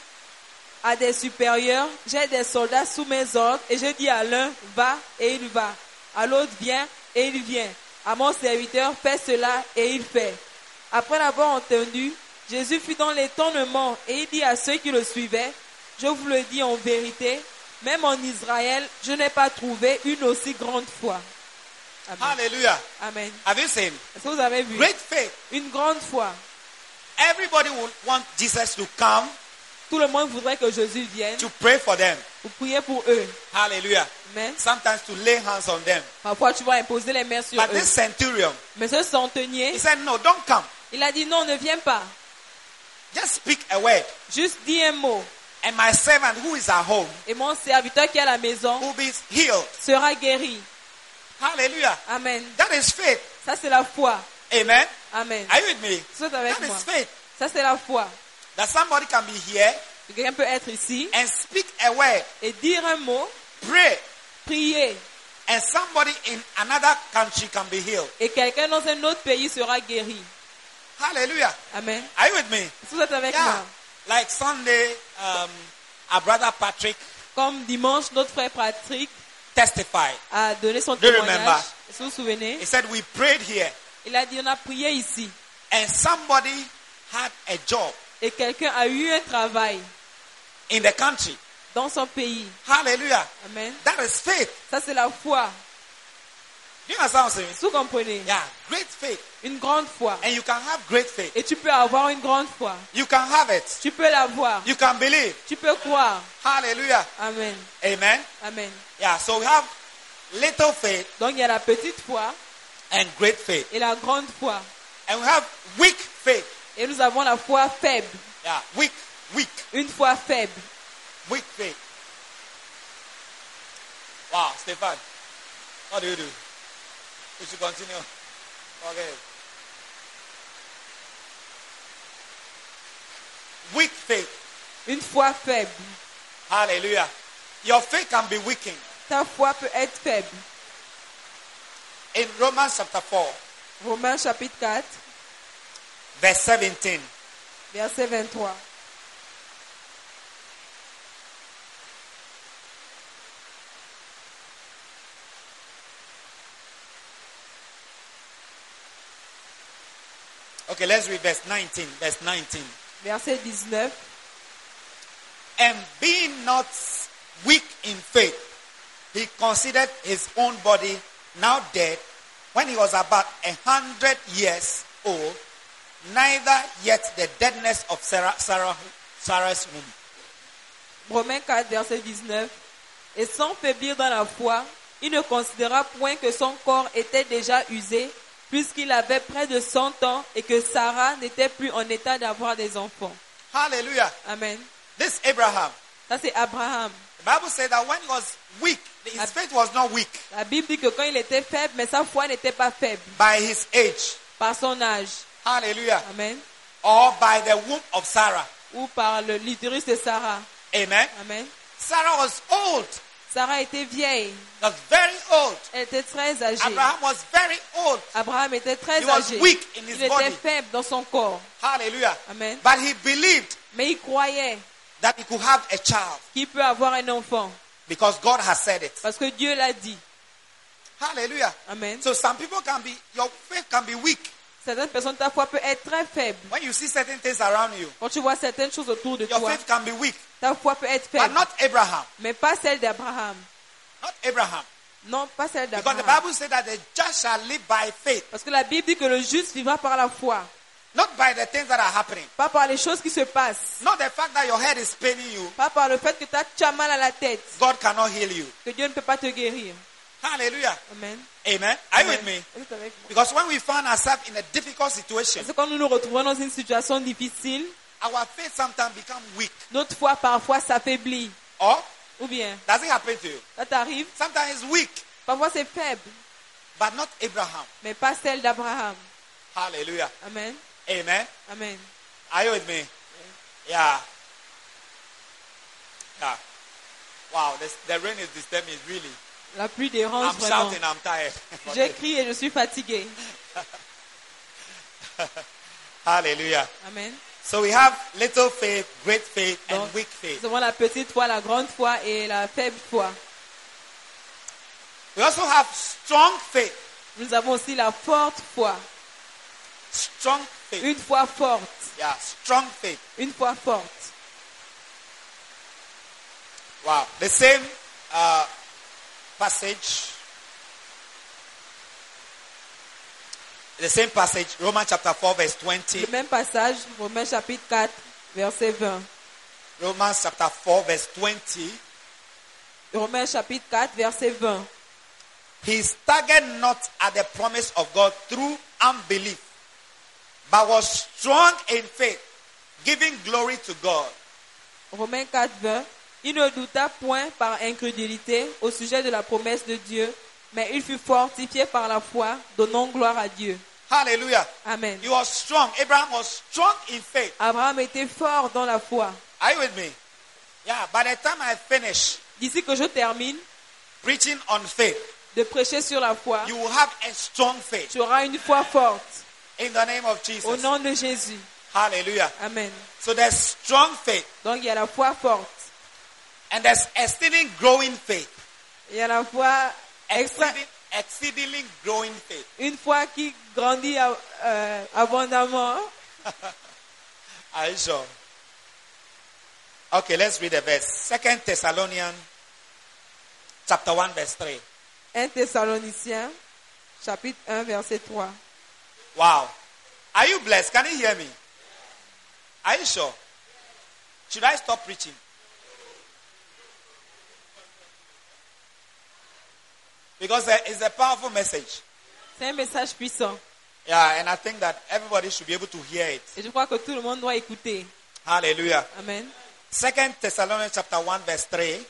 à des supérieurs, j'ai des soldats sous mes ordres, et je dis à l'un, va, et il va. À l'autre, viens, et il vient. À mon serviteur, fais cela, et il fait. Après l'avoir entendu, Jésus fut dans l'étonnement, et il dit à ceux qui le suivaient, je vous le dis en vérité, même en Israël, je n'ai pas trouvé une aussi grande foi. Amen. Hallelujah. Amen. Have you seen? Est-ce que vous avez vu? Great faith. Une grande foi. Everybody would want Jesus to come Tout le monde voudrait que Jésus vienne to pray for them. pour prier pour eux. Hallelujah. Amen. Sometimes to lay hands on them. Parfois, tu vas imposer les mains sur But eux. this centurion, Mais ce centenier, he said, no, don't come. il a dit non, ne viens pas. Just speak a word. Juste dis un mot. And my servant who is at home Et mon serviteur qui est à la maison will be healed. sera guéri. Hallelujah. Amen. That is faith. Ça, c'est la foi. Amen. Amen. Are you with me? Sois avec That moi. is faith. Ça, c'est la foi. That somebody can be here Que quelqu'un peut être ici and speak a word, et dire un mot, pray, prier. and somebody in another country can be healed. Et quelqu'un dans un autre pays sera guéri. Hallelujah. Amen. Are you with me? Est-ce que vous êtes avec Yeah. moi? Like Sunday, um, our brother Patrick Comme dimanche, notre frère Patrick testified. a donné son Do you témoignage. remember? Est-ce que vous vous souvenez? He said, we prayed here, Il a dit, on a prié ici. and somebody had a job Et quelqu'un a eu un travail in the country. dans son pays. Hallelujah. Amen. That is faith. Ça, c'est la foi. Do you understand what I'm saying? Vous comprenez? Yeah, great faith. Une grande foi. And you can have great faith. Et tu peux avoir une grande foi. You can have it. Tu peux l'avoir. You can believe. Tu peux croire. Hallelujah. Amen. Amen. Amen. Yeah, so we have little faith Donc il y a la petite foi and great faith. et la grande foi. And we have weak faith. Et nous avons la foi faible. Yeah, weak, weak, Une foi faible. weak faith. Wow, Stefan, what do you do? We should continue. Okay. Weak faith. Une foi faible. Hallelujah. Your faith can be weakened. Ta foi peut être faible. In Romans chapter four, Romains chapitre quatre, verse seventeen. verset vingt-trois. Okay, let's read verse nineteen. Verse nineteen. Verset dix-neuf. And being not weak in faith, he considered his own body now dead when he was about a hundred years old, neither yet the deadness of Sarah, Sarah, Sarah's womb. Romains quatre, verset dix-neuf. Et sans faiblir dans la foi, il ne considéra point que son corps était déjà usé, puisqu'il avait près de cent ans et que Sarah n'était plus en état d'avoir des enfants. Hallelujah. Amen. This Abraham. Ça c'est Abraham. The Bible said that when he was weak, his Ab- faith was not weak La Bible dit que quand il était faible, mais sa foi n'était pas faible by his age. par son âge. Hallelujah. Amen. Or by the womb of Sarah. Ou par le l'utérus de Sarah. Amen. Amen. Sarah was old. Sarah était vieille. Was very old. Elle était très âgée. Abraham was very old. Abraham était très He was âgé. weak in his Il était body. faible dans son corps. Hallelujah. Amen. But he believed Mais il croyait that he could have a child qu'il peut avoir un enfant. because God has said it. Parce que Dieu l'a dit. Hallelujah. Amen. So some people can be, your faith can be weak. Certaines personnes, ta foi peut être très faible. When you see certain things around you, Quand tu vois certaines choses autour de your toi, faith can be weak. ta foi peut être But faible. not Abraham. Mais pas celle d'Abraham. Not Abraham. Non, pas celle Because the d'Abraham. Bible said that the just shall live by faith. Parce que la Bible dit que le juste vivra par la foi. Not by the things that are happening. Pas par les choses qui se passent. Not the fact that your head is paining you. Pas par le fait que t'as- tu as mal à la tête. God cannot heal you. Que Dieu ne peut pas te guérir. Hallelujah. Amen. Amen. Are you Amen. with me? Est-ce que t'es avec moi? Because when we find ourselves in a difficult situation, Parce que quand nous nous retrouvons dans une situation difficile, our faith sometimes becomes weak. notre foi parfois s'affaiblit. Or, Ou bien, does it happen to you? ça t'arrive, Sometimes it's weak, parfois c'est faible, but not Abraham. mais pas celle d'Abraham. Hallelujah. Amen. Amen. Amen. Are you with me? Yeah. Yeah. Wow, this, the rain is disturbing me, really. La pluie dérange I'm vraiment. shouting, I'm tired. J'écris et je suis fatigué. Hallelujah. Amen. So we have little faith, great faith, and Donc, weak faith. nous avons la petite foi, la grande foi et la faible foi. We also have strong faith. Nous avons aussi la forte foi. Strong faith. Une foi forte. Yeah, strong faith. Une foi forte. Wow. The same uh, passage. The same passage, Romans chapter four, verse twenty. Le même passage, Romains chapitre quatre, verset vingt. Romans chapter four, verse twenty. Romains chapitre quatre, verset vingt. He staggered not at the promise of God through unbelief, but was strong in faith, giving glory to God. Romains quatre, vingt. Il ne douta point par incrédulité au sujet de la promesse de Dieu, mais il fut fortifié par la foi, donnant gloire à Dieu. Hallelujah. Amen. He was strong. Abraham was strong in faith. Abraham était fort dans la foi. Are you with me? Yeah, by the time I finish D'ici que je termine preaching on faith, de prêcher sur la foi, you will have a strong faith tu auras une foi forte. in the name of Au Jesus. nom de Jésus. Hallelujah. Amen. So there's strong faith Donc il y a la foi forte. and there's exceeding growing faith. Il y a la foi extra, Exceeding, exceedingly growing faith. une foi qui grandit euh, abondamment. Are you sure? Okay, let's read the verse. Second Thessalonians chapter one, verse three. un Thessaloniciens, chapitre un, verset trois. Wow. Are you blessed? Can you hear me? Are you sure? Should I stop preaching? Because it's a powerful message. C'est un message puissant. Yeah, and I think that everybody should be able to hear it. Et je crois que tout le monde doit écouter. Hallelujah. Amen. Second Thessalonians chapter one verse three.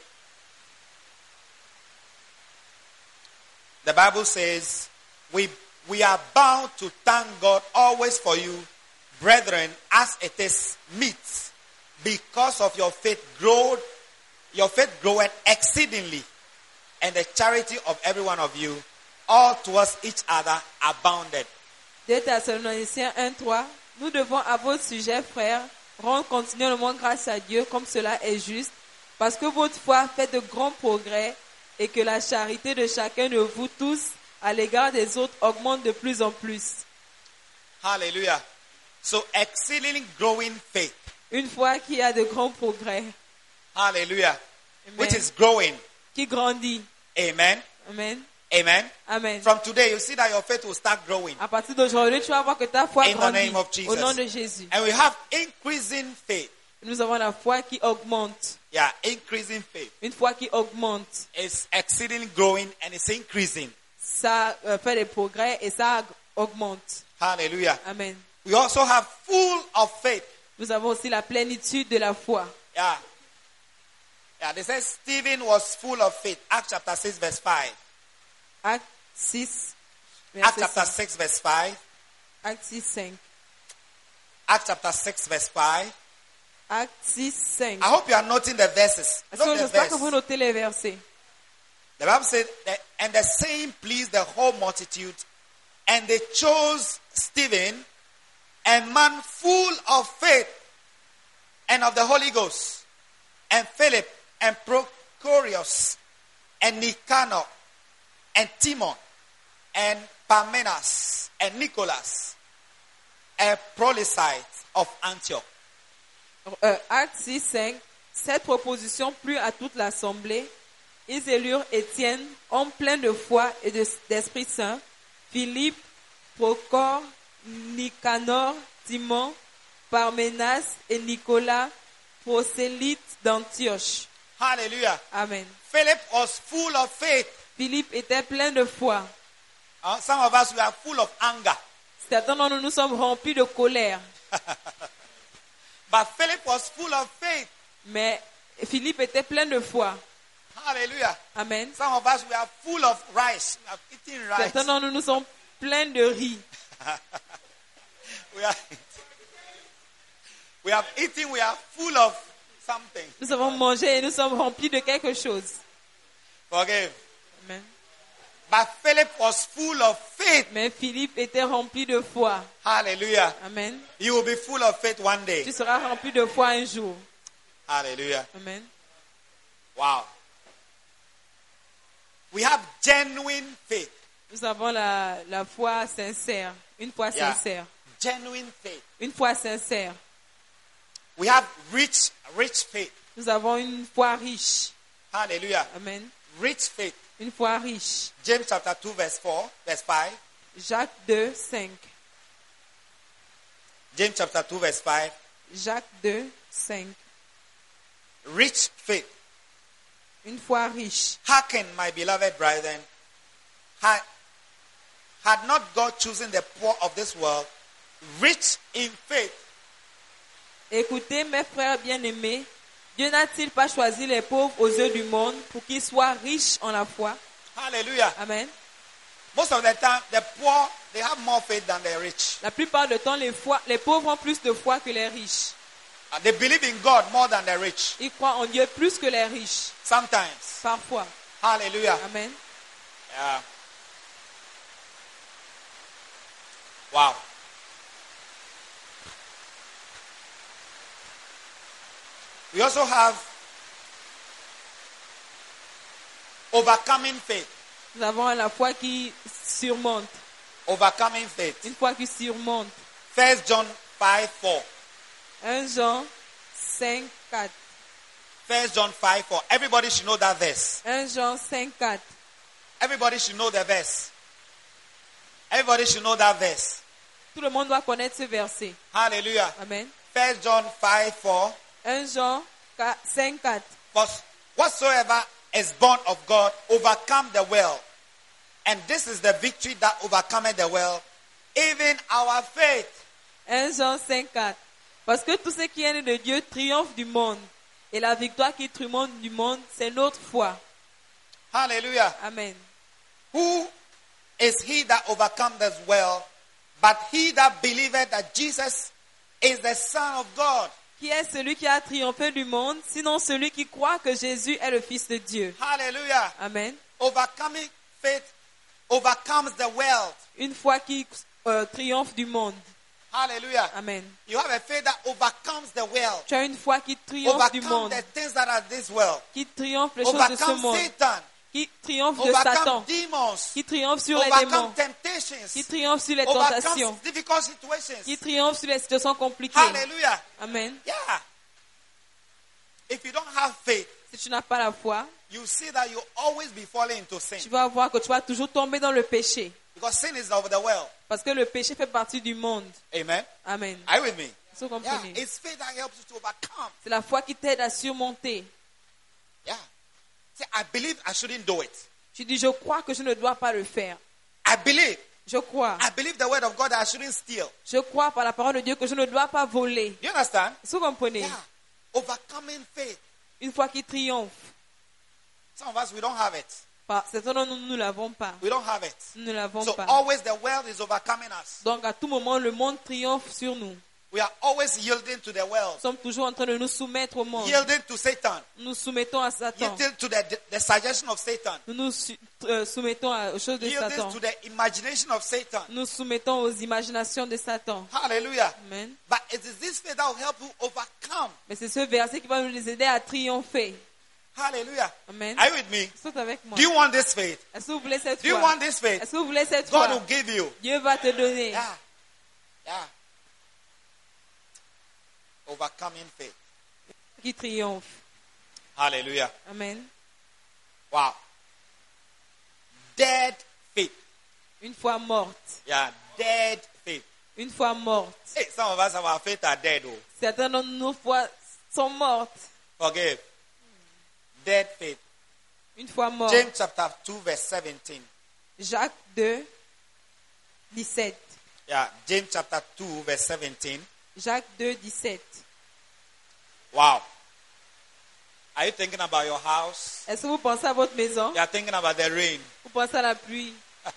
The Bible says, we, we are bound to thank God always for you, brethren, as it is meet, because of your faith growed, your faith groweth exceedingly, and the charity of every one of you, all towards each other, abounded. deux Thessaloniciens un, trois. Nous devons à votre sujet, frères, rendre continuellement grâce à Dieu comme cela est juste, parce que votre foi fait de grands progrès et que la charité de chacun de vous tous à l'égard des autres augmente de plus en plus. Hallelujah. So exceedingly growing faith. Une foi qui a de grands progrès, Hallelujah. Amen. Which is growing. qui grandit. Amen. Amen. Amen. Amen. From today, you see that your faith will start growing. À partir d'aujourd'hui, tu vas voir que ta foi In the grandit name of Jesus. au nom de Jésus. And we have increasing faith. Nous avons la foi qui augmente. Yeah, increasing faith. Une foi qui augmente. It's exceedingly growing and it's increasing. Ça euh, fait des progrès et ça augmente. Hallelujah. Amen. We also have full of faith. Nous avons aussi la plénitude de la foi. Yeah. Yeah, they say Stephen was full of faith. Acts chapter six verse five. Acte six, Acts verset chapter cinq. six verse five. Acte six, cinq. Acts chapter six verse five. Acte six, cinq. I hope you are noting the verses. Est-ce que Note the j'espère que vous verse. notez les versets? The Bible said, that, and the saying pleased the whole multitude, and they chose Stephen, a man full of faith and of the Holy Ghost, and Philip, and Procorius, and Nicanor, and Timon, and Parmenas, and Nicholas, a proselyte of Antioch. Euh, Acte six, cinq. Cette proposition plut à toute l'assemblée. Ils élurent Étienne, homme plein de foi et de- d'Esprit Saint, Philippe, Procor, Nicanor, Timon, Parmenas et Nicolas, prosélytes d'Antioche. Hallelujah. Amen. Philip was full of faith. Philippe était plein de foi. Uh, some of us, we are full of anger. Certains d'entre nous, nous sommes remplis de colère. But Philip was full of faith. Mais Philippe était plein de foi. Hallelujah. Amen. Some of us, we are full of rice. We have eaten rice. Certains d'entre nous, nous sommes pleins de riz. we, are, we have eaten, we are full of something. Nous avons mangé et nous sommes remplis de quelque chose. Forgive. Amen. But Philip was full of faith. Mais Philippe était rempli de foi. Hallelujah. Amen. You will be full of faith one day. Tu seras rempli de foi un jour. Hallelujah. Amen. Wow. We have genuine faith. Nous avons la, la foi sincère. Une foi Yeah. sincère. Genuine faith. Une foi sincère. We have rich, rich faith. Nous avons une foi riche. Hallelujah. Amen. Rich faith. Une foi riche. James chapter two verse four, verse five. Jacques deux, cinq. James chapter two verse five. Jacques deux, cinq. Rich faith. Une foi riche. Hearken, my beloved brethren, had, had not God chosen the poor of this world, rich in faith, Écoutez, mes frères bien-aimés, Dieu n'a-t-il pas choisi les pauvres aux yeux du monde pour qu'ils soient riches en la foi? hallelujah. Amen. Most of the time, the poor, they have more faith than the rich. La plupart du temps, les, foi- les pauvres ont plus de foi que les riches. Uh, They believe in God more than the rich. Ils croient en Dieu plus que les riches. Sometimes. Parfois. Hallelujah. Amen. Yeah. Wow. We also have overcoming faith. Nous avons la foi qui surmonte. Overcoming faith. Une foi qui surmonte. First John five four. un Jean cinq, quatre. First John five four. Everybody should know that verse. un Jean cinq, quatre. Everybody should know the verse. Everybody should know that verse. Tout le monde doit connaître ce verset. Hallelujah. Amen. First John five four. un Jean cinq quatre. For whatsoever is born of God overcome the world. And this is the victory that overcometh the world, even our faith. un Jean cinq quatre. Parce que tout ce qui est né de Dieu triomphe du monde. Et la victoire qui triomphe du monde, c'est notre foi. Hallelujah. Amen. Who is he that overcome this world, but he that believeth that Jesus is the Son of God? Qui est celui qui a triomphé du monde, sinon celui qui croit que Jésus est le Fils de Dieu? Hallelujah. Amen. Overcoming faith overcomes the world. Une foi qui euh, triomphe du monde. Hallelujah. Amen. You have a faith that overcomes the world. Tu as une foi qui triomphe du Overcome monde, the things that are this world. qui triomphe les choses de ce Overcome monde, Satan. qui triomphe de Overcome Satan, demons. qui triomphe sur les démons, Overcome temptations. qui triomphe sur les Overcome tentations, difficult situations. qui triomphe sur les situations compliquées. Hallelujah. Amen. Yeah. If you don't have faith, Si tu n'as pas la foi, you see that you always be falling into sin. tu vas voir que tu vas toujours tomber dans le péché. Because sin is of the world. Parce que le péché fait partie du monde. Amen. Amen. Are you with me? Vous Yeah. comprenez? It's faith that helps you to overcome. C'est la foi qui t'aide à surmonter. Yeah. Say, I believe I shouldn't do it. Tu dis, je crois que je ne dois pas le faire. I believe. Je crois. I believe the word of God that I shouldn't steal. Je crois par la parole de Dieu que je ne dois pas voler. Do you understand? Vous comprenez? Yeah. Overcoming faith. Une foi qui triomphe. Some of us, we don't have it. Par- Certains nous ne l'avons pas. We don't have it. Nous ne l'avons So pas. always the world is overcoming us. Donc à tout moment, le monde triomphe sur nous. We are always yielding to the world. Nous sommes toujours en train de nous soumettre au monde. Yielding to Satan. Nous nous soumettons à Satan. Yielding to the, the, the suggestion of Satan. Nous nous su- euh, soumettons à- aux choses de Yielding Satan. to the imagination of Satan. Nous soumettons aux imaginations de Satan. Hallelujah. Amen. But it is this faith that will help you overcome. Mais c'est ce verset qui va nous aider à triompher. Hallelujah. Amen. Are you with me? Saute avec moi. Do you want this faith? Est-ce que vous voulez cette Do you foi? want this faith? Est-ce que vous voulez cette God foi? will give you. Dieu va te donner. Yeah. Yeah. Overcoming faith. Qui triomphe. Hallelujah. Amen. Wow. Dead faith. Une foi morte. Yeah. Dead faith. Une foi morte. Hey, some of us, our faith are dead. Oh. Certaines de nos foi sont mortes. Forgive. Dead faith. Une foi morte. James chapter two, verse seventeen. Jacques deux, dix-sept. Yeah. James chapter two, verse seventeen. Jacques deux, dix-sept. Wow. Are you thinking about your house? Est-ce que vous pensez à votre maison? You are thinking about the rain. Vous pensez à la pluie?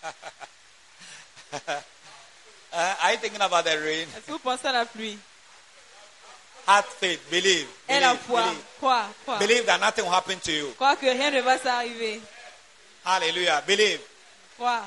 Uh, are you thinking about the rain? Est-ce que vous pensez à la pluie? Have faith. Believe. Et la Believe. foi. Believe. Crois, crois. Believe that nothing will happen to you. Crois que rien ne va s'arriver. Hallelujah. Believe. Crois.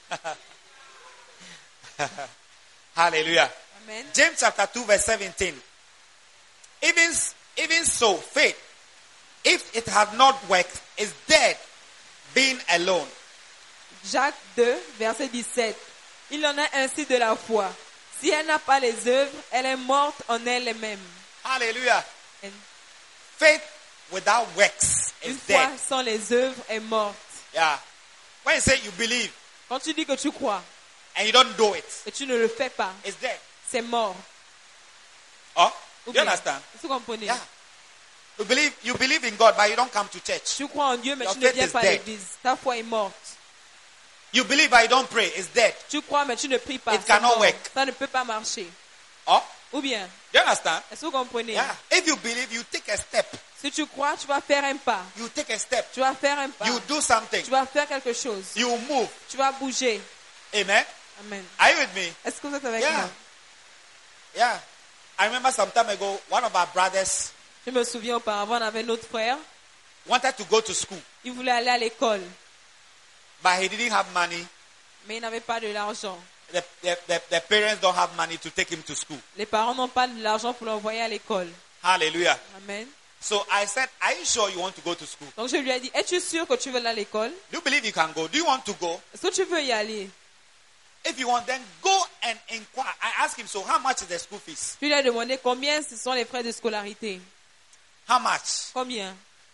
Hallelujah. Amen. James chapter two, verse seventeen. Even, even so, faith, if it had not worked, is dead, being alone. Jacques deux, verset dix-sept. Il en est ainsi de la foi. Si elle n'a pas les œuvres, elle est morte en elle-même. Hallelujah. Amen. Faith without works is Une foi dead. sans les œuvres est morte. Yeah. When you say you believe Quand tu dis que tu crois and you don't do it, et tu ne le fais pas, it's dead. c'est mort. Oh, Ou you bien, understand? vous comprenez? Yeah. You believe, you believe in God, but you don't come to church. Tu crois en Dieu, mais Your tu ne faith viens is pas à dead. l'église. Ta foi est morte. You believe, but you don't pray. It's dead. Tu crois, mais tu ne pries pas. It C'est cannot mort. work. Ça ne peut pas marcher. Oh, Ou bien, you understand? est-ce que vous comprenez? Yeah. If you believe, you take a step. Si tu crois, tu vas faire un pas. You take a step. Tu vas faire un pas. You do something. Tu vas faire quelque chose. You move. Tu vas bouger. Amen. Amen. Are you with me? Est-ce que vous êtes avec Yeah. moi? Yeah. I remember some time ago, one of our brothers Je me souviens auparavant, on avait notre frère. wanted to go to school, Il voulait aller à l'école, but he didn't have money. mais il n'avait pas de l'argent. The, the, the, the parents don't have money to take him to school. Les parents n'ont pas de l'argent pour l'envoyer à l'école. Hallelujah. Amen. So I said, are you sure you want to go to school? Donc je lui ai dit, es-tu sûr que tu veux aller à l'école? Do you believe you can go? Do you want to go? Est-ce que tu veux y aller? If you want, then go and inquire. I asked him, so how much is the school fees? Je lui ai demandé combien ce sont les frais de scolarité. How much? Combien?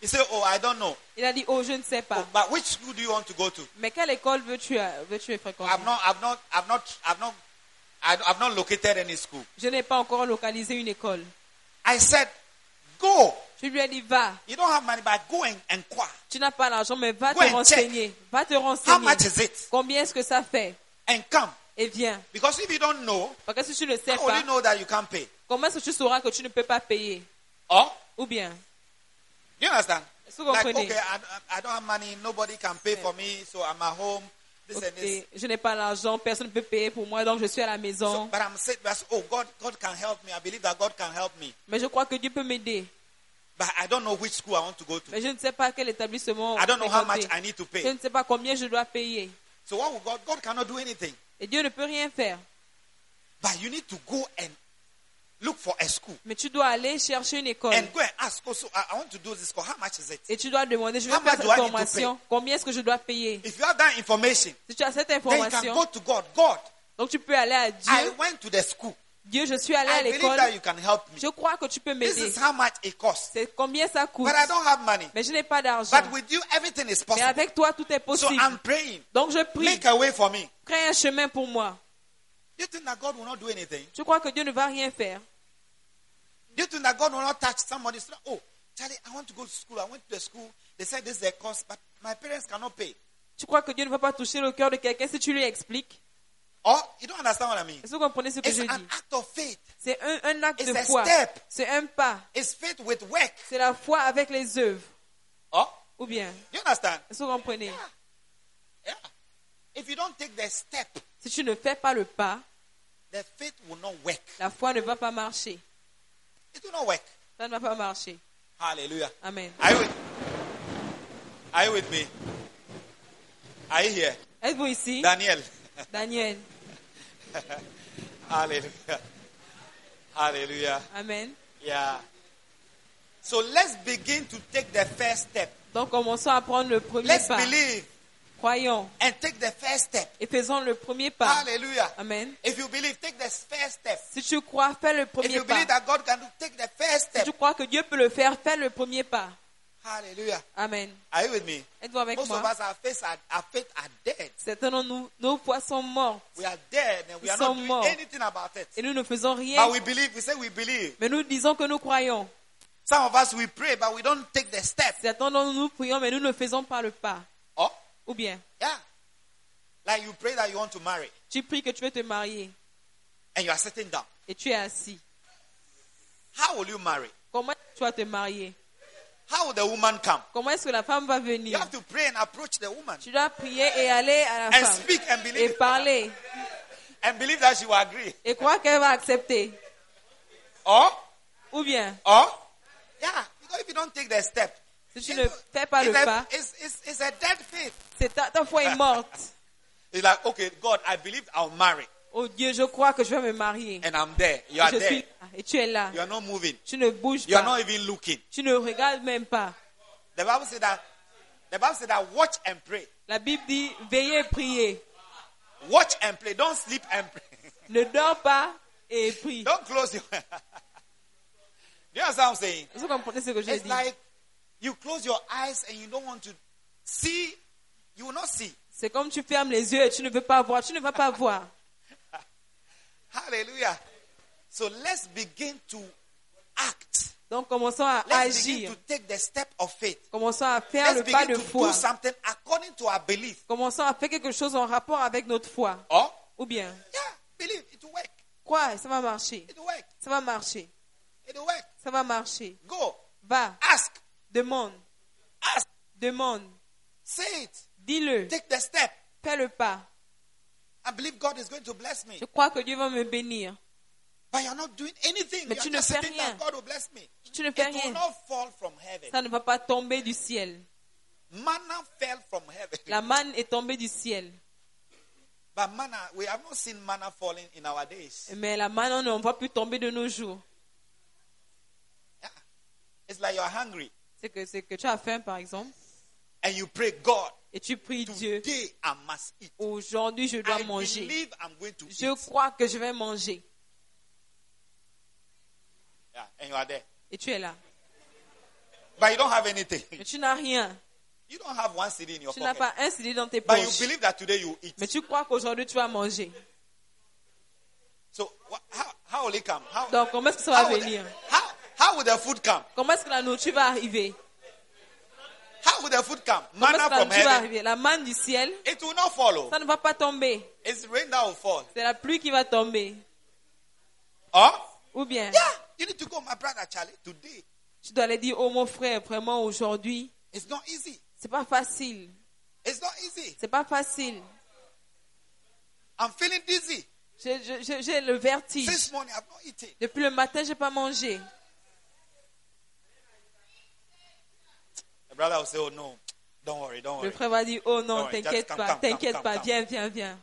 He said, oh, I don't know. Il a dit, oh, je ne sais pas. Oh, but which school do you want to go to? Mais quelle école veux-tu, veux-tu fréquenter? I've not, I've not, I've not, I've not, I've not located any school. Je n'ai pas encore localisé une école. I said, go. Je lui ai dit, va. You don't have money, but go and inquire. Tu n'as pas l'argent, mais va Go te and renseigner. Va te How renseigner. much is it? Combien est-ce que ça fait? And come. Et viens. Because if you don't know, Parce que si tu ne sais how will pas, you know that you can't pay? comment est-ce que tu sauras que tu ne peux pas payer? Or, Ou bien, do you understand? est-ce que vous Like, comprenez? okay, I, I don't have money, nobody can pay for me, so I'm at home. This and this. Ok, je n'ai pas l'argent, personne ne peut payer pour moi, donc je suis à la So, maison. but I'm saying, oh, God, God can help me. I believe that God can help me. Mais je crois que Dieu peut m'aider. But I don't know which school I want to go to. Mais je ne sais pas quel établissement I don't know how much fréquenter. I need to Je pay. ne sais pas combien je dois payer. So what will God? God cannot do anything. Et Dieu ne peut rien faire. But you need to go and look for a school. Mais tu dois aller chercher une école. And go and ask also, I, I want to do this school. How much is it? Et tu dois demander, je vais How faire much cette do I need to formation. Combien est-ce que je dois payer? If you have that information, Si tu as cette then you can information, go to God. God, donc tu peux aller à I Dieu. went to the school. Dieu, je suis allé à I believe l'école. that you can help me. Je crois que tu peux This m'aider. is how much it costs. C'est combien ça coûte. But I don't have money. Mais je n'ai pas d'argent. But with you, everything is Mais possible. avec toi, tout est So possible. I'm praying. Donc je prie. Make a way for me. Crée un chemin pour moi. Do you think that God will not do anything? Je crois que Dieu ne va rien faire. Do you think that God will not touch somebody? Say, oh, Charlie, I want to go to school. I went to the school. They said this is the cost, but my parents cannot pay. Tu crois que Dieu ne va pas toucher le cœur de quelqu'un si tu lui expliques? Or, you don't understand what I mean. Est-ce que vous comprenez ce que It's je an dis? act of faith. C'est un, un acte It's de a foi. step. C'est un pas. It's faith with work. C'est la foi avec les œuvres. Or, Ou bien, you understand? est-ce que vous comprenez? Yeah. If you don't take the step, Si tu ne fais pas le pas, the faith will not work. la foi ne va pas marcher. It will not work. Ça ne va pas marcher. Hallelujah. Amen. Are you with, are you with me? Are you here? Êtes-vous ici? Daniel. Daniel. Hallelujah. Hallelujah. Amen. Yeah. So let's begin to take the first step. Donc commençons à prendre le premier Let's pas. believe Croyons and take the first step. et faisons le premier pas. Hallelujah. Amen. If you believe, take the first step. Si tu crois, fais le If premier you pas. believe that God can do, take the first Si step. tu crois que Dieu peut le faire, fais le premier pas. Hallelujah. Amen. Are you with me? Êtes-vous avec Most moi? of us, our faith are, our faith are dead. Certains de nous, nos foi sont morts We are dead and we are Nous not sommes doing morts. anything about it. et nous ne faisons rien. But we believe, we say we believe. Mais nous disons que nous croyons. Some of us, we pray, but we don't take the step. Certains d'entre nous prions, mais nous ne faisons pas le pas. Oh, Ou bien, yeah. Like you pray that you want to marry tu pries que tu veux te marier and you are sitting down. et tu es assis. How will you marry? Comment tu vas te marier? How will the woman come? Comment est-ce que la femme va You venir? have to pray and approach the woman Tu dois prier et aller à la and femme speak and et believe parler and believe that she will agree. et croire qu'elle va accepter. Or, Ou bien, or, yeah, because if you don't take the step, si tu ne fais pas le it's a, pas, it's, it's, it's a dead faith. c'est ta, ta foi est morte. It's like, okay, God, I believe I'll marry. Oh Dieu, je crois que je vais me marier. And I'm there. You are Je suis there. là et tu es là. You are not moving. Tu ne bouges You are pas. not even looking. Tu ne regardes même pas. The Bible said that, the Bible said that watch and pray. La Bible dit, veillez et priez. Watch and pray. Don't sleep and pray. Ne dors pas et prie. Don't close your Do you understand what I'm saying? Est-ce que vous comprenez ce que je It's dis? like you close your eyes and you don't want to see, you will not see. C'est comme tu fermes les yeux et tu ne veux pas voir. Tu ne vas pas voir. Hallelujah. So let's begin to act. Donc commençons à Let's begin agir. to take the step of faith. Commençons à faire Let's le pas begin de to foi. do something according to our belief. Commençons à faire quelque chose en rapport avec notre foi. Or, Ou bien, yeah, believe it will work. crois, ça va marcher. It will work. Ça va marcher. It will work. Ça va marcher. Go. Va, Ask. demande, Ask. demande. Say it. Dis-le. Take the step. Fais le pas. I believe God is going to bless me. Je crois que Dieu va me bénir. But you're not doing anything. Mais You're tu ne just fais sitting rien. there. God will bless me. Tu ne fais It will rien. not fall from heaven. Ça ne va pas tomber du ciel. Manna fell from heaven. La manne est tombée du ciel. But manna, we have not seen manna falling in our days. Mais la manne, on ne voit plus tomber de nos jours. Yeah. It's like you're hungry C'est que, c'est que tu as faim, par exemple, and you pray, God, et tu pries Dieu. today I must eat. Aujourd'hui, je dois I manger. believe I'm going to Je eat. crois que je vais manger. Yeah, and you are there. Et tu es là. but you don't have anything. Mais tu n'as rien. You don't have one cedi in your Tu n'as pocket. pas un cedi dans tes But you poches. believe that today you eat. Mais tu crois qu'aujourd'hui tu vas manger. So wha- how, how will it come? How, Donc comment est-ce que ça va how, will venir? the, how, how will the food come? Comment est-ce que la nourriture va arriver? How will the food come? Comment est-ce Manna que la from nourriture va heaven. arriver? La manne du ciel, It will not follow. ça ne va pas tomber. It's rain that will fall. C'est la pluie qui va tomber. Or, Ou bien, yeah, you need to go, my brother Charlie, today. tu dois aller dire, oh mon frère, vraiment aujourd'hui, It's not easy. c'est pas facile. It's not easy. C'est pas facile. I'm feeling dizzy. J'ai, je- je- j'ai le vertige. Since morning, I've not eaten. Depuis le matin, j'ai pas mangé. The brother will say, oh no, don't worry, don't Le worry. frère va dire, oh non, Don't worry, t'inquiète just come, pas, come, come, t'inquiète come, pas, come. viens, viens, viens.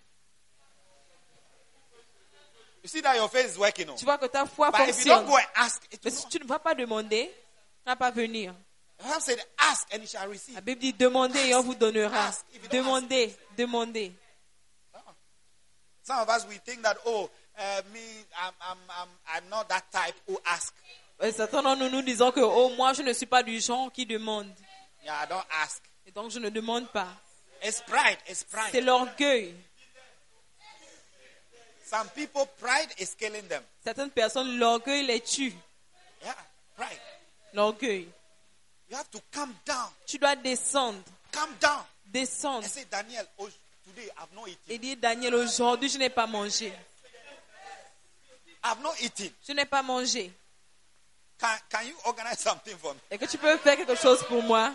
You see that your face is working on. Tu vois que ta foi But if you don't fonctionne. go and ask, it Mais will si not. tu ne vas pas demander, tu ne vas pas venir. The Bible said, ask and you shall receive. La Bible dit, demandez et on vous donnera. Ask. If you don't Demandez, demandez. Some of us, we think that, oh, uh, me, I'm, I'm, I'm, I'm not that type who ask. Et certains d'entre nous nous disons que, oh, moi, je ne suis pas du genre qui demande. Yeah, I don't ask. Et donc, je ne demande pas. It's pride. It's C'est pride. l'orgueil. Some people, pride is killing them. Certaines personnes, l'orgueil les tue. Yeah, pride. L'orgueil. You have to calm down. Tu dois descendre. Calm down. Descendre. And say, Daniel, oh, today I've not eaten. Et dire, Daniel, aujourd'hui, je n'ai pas mangé. I've not eaten. Je n'ai pas mangé. Can, can you organize something for me? Est-ce que tu peux faire quelque chose pour moi?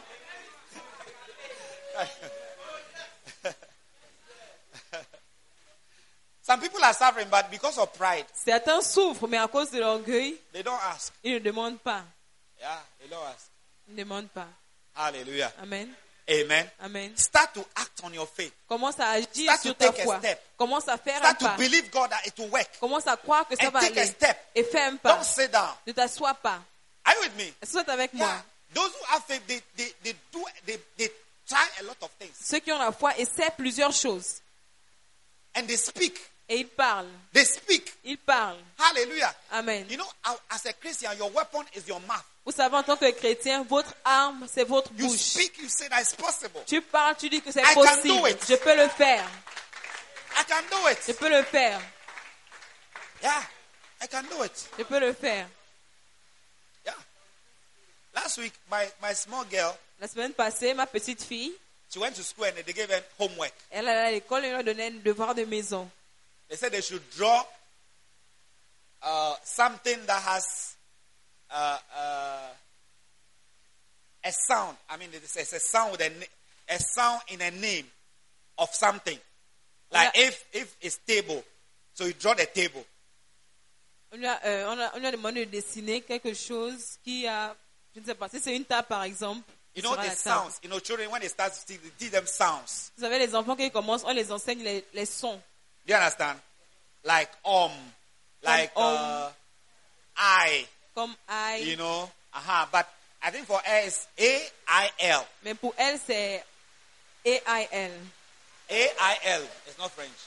Some people are suffering, but because of pride, Certains souffrent, mais à cause de l'orgueil, they don't ask. ils ne demandent pas. Yeah, they don't ask. Ils ne demandent pas. Hallelujah. Amen. Amen. Amen. Start to act on your faith. Commence à agir Start sur to ta take a foi. step. Commence à faire un Start to pas. believe God that it will work. Commence à croire que ça And va take a aller. step. Et fais un pas. Don't sit down. Ne t'assois pas. Are you with me? Est-ce que tu es avec moi? Yeah. Those who have faith, they, they, they do, they, they try a lot of things. Ceux qui ont la foi essaient plusieurs choses. And they speak. Et ils parlent. They speak. Ils parlent. Hallelujah. Amen. You know, as a Christian, your weapon is your mouth. Vous savez, en tant que chrétien, votre arme, c'est votre You bouche. speak, you say that it's possible. Tu parles, tu dis que c'est I can possible. do it. Je peux le faire. I can do Je it. peux le faire. Yeah, I can do it. Je peux le faire. Yeah. Last week, my, my small girl, La semaine passée, ma petite fille, she went to school and they gave her homework. elle allait à l'école et on lui a donné un devoir de maison. They said they should draw uh, something that has uh, uh, a sound. I mean, it's, it's a sound with a, na- a sound in a name of something. Like Yeah. if if it's table, so you draw the table. On lui, a, euh, on, a, on lui a demandé de dessiner quelque chose qui a, je ne sais pas, si c'est une table par exemple. You ce know sera the la table. sounds. You know, children when they start to speak, they teach them sounds. Vous savez, les enfants qui commencent, on les enseigne les, les sons. Do you understand? Like um, like um. uh, I. Comme I. You know, uh-huh. But I think for her it's A I L. Mais pour elle, c'est A I L. A I L. It's not French.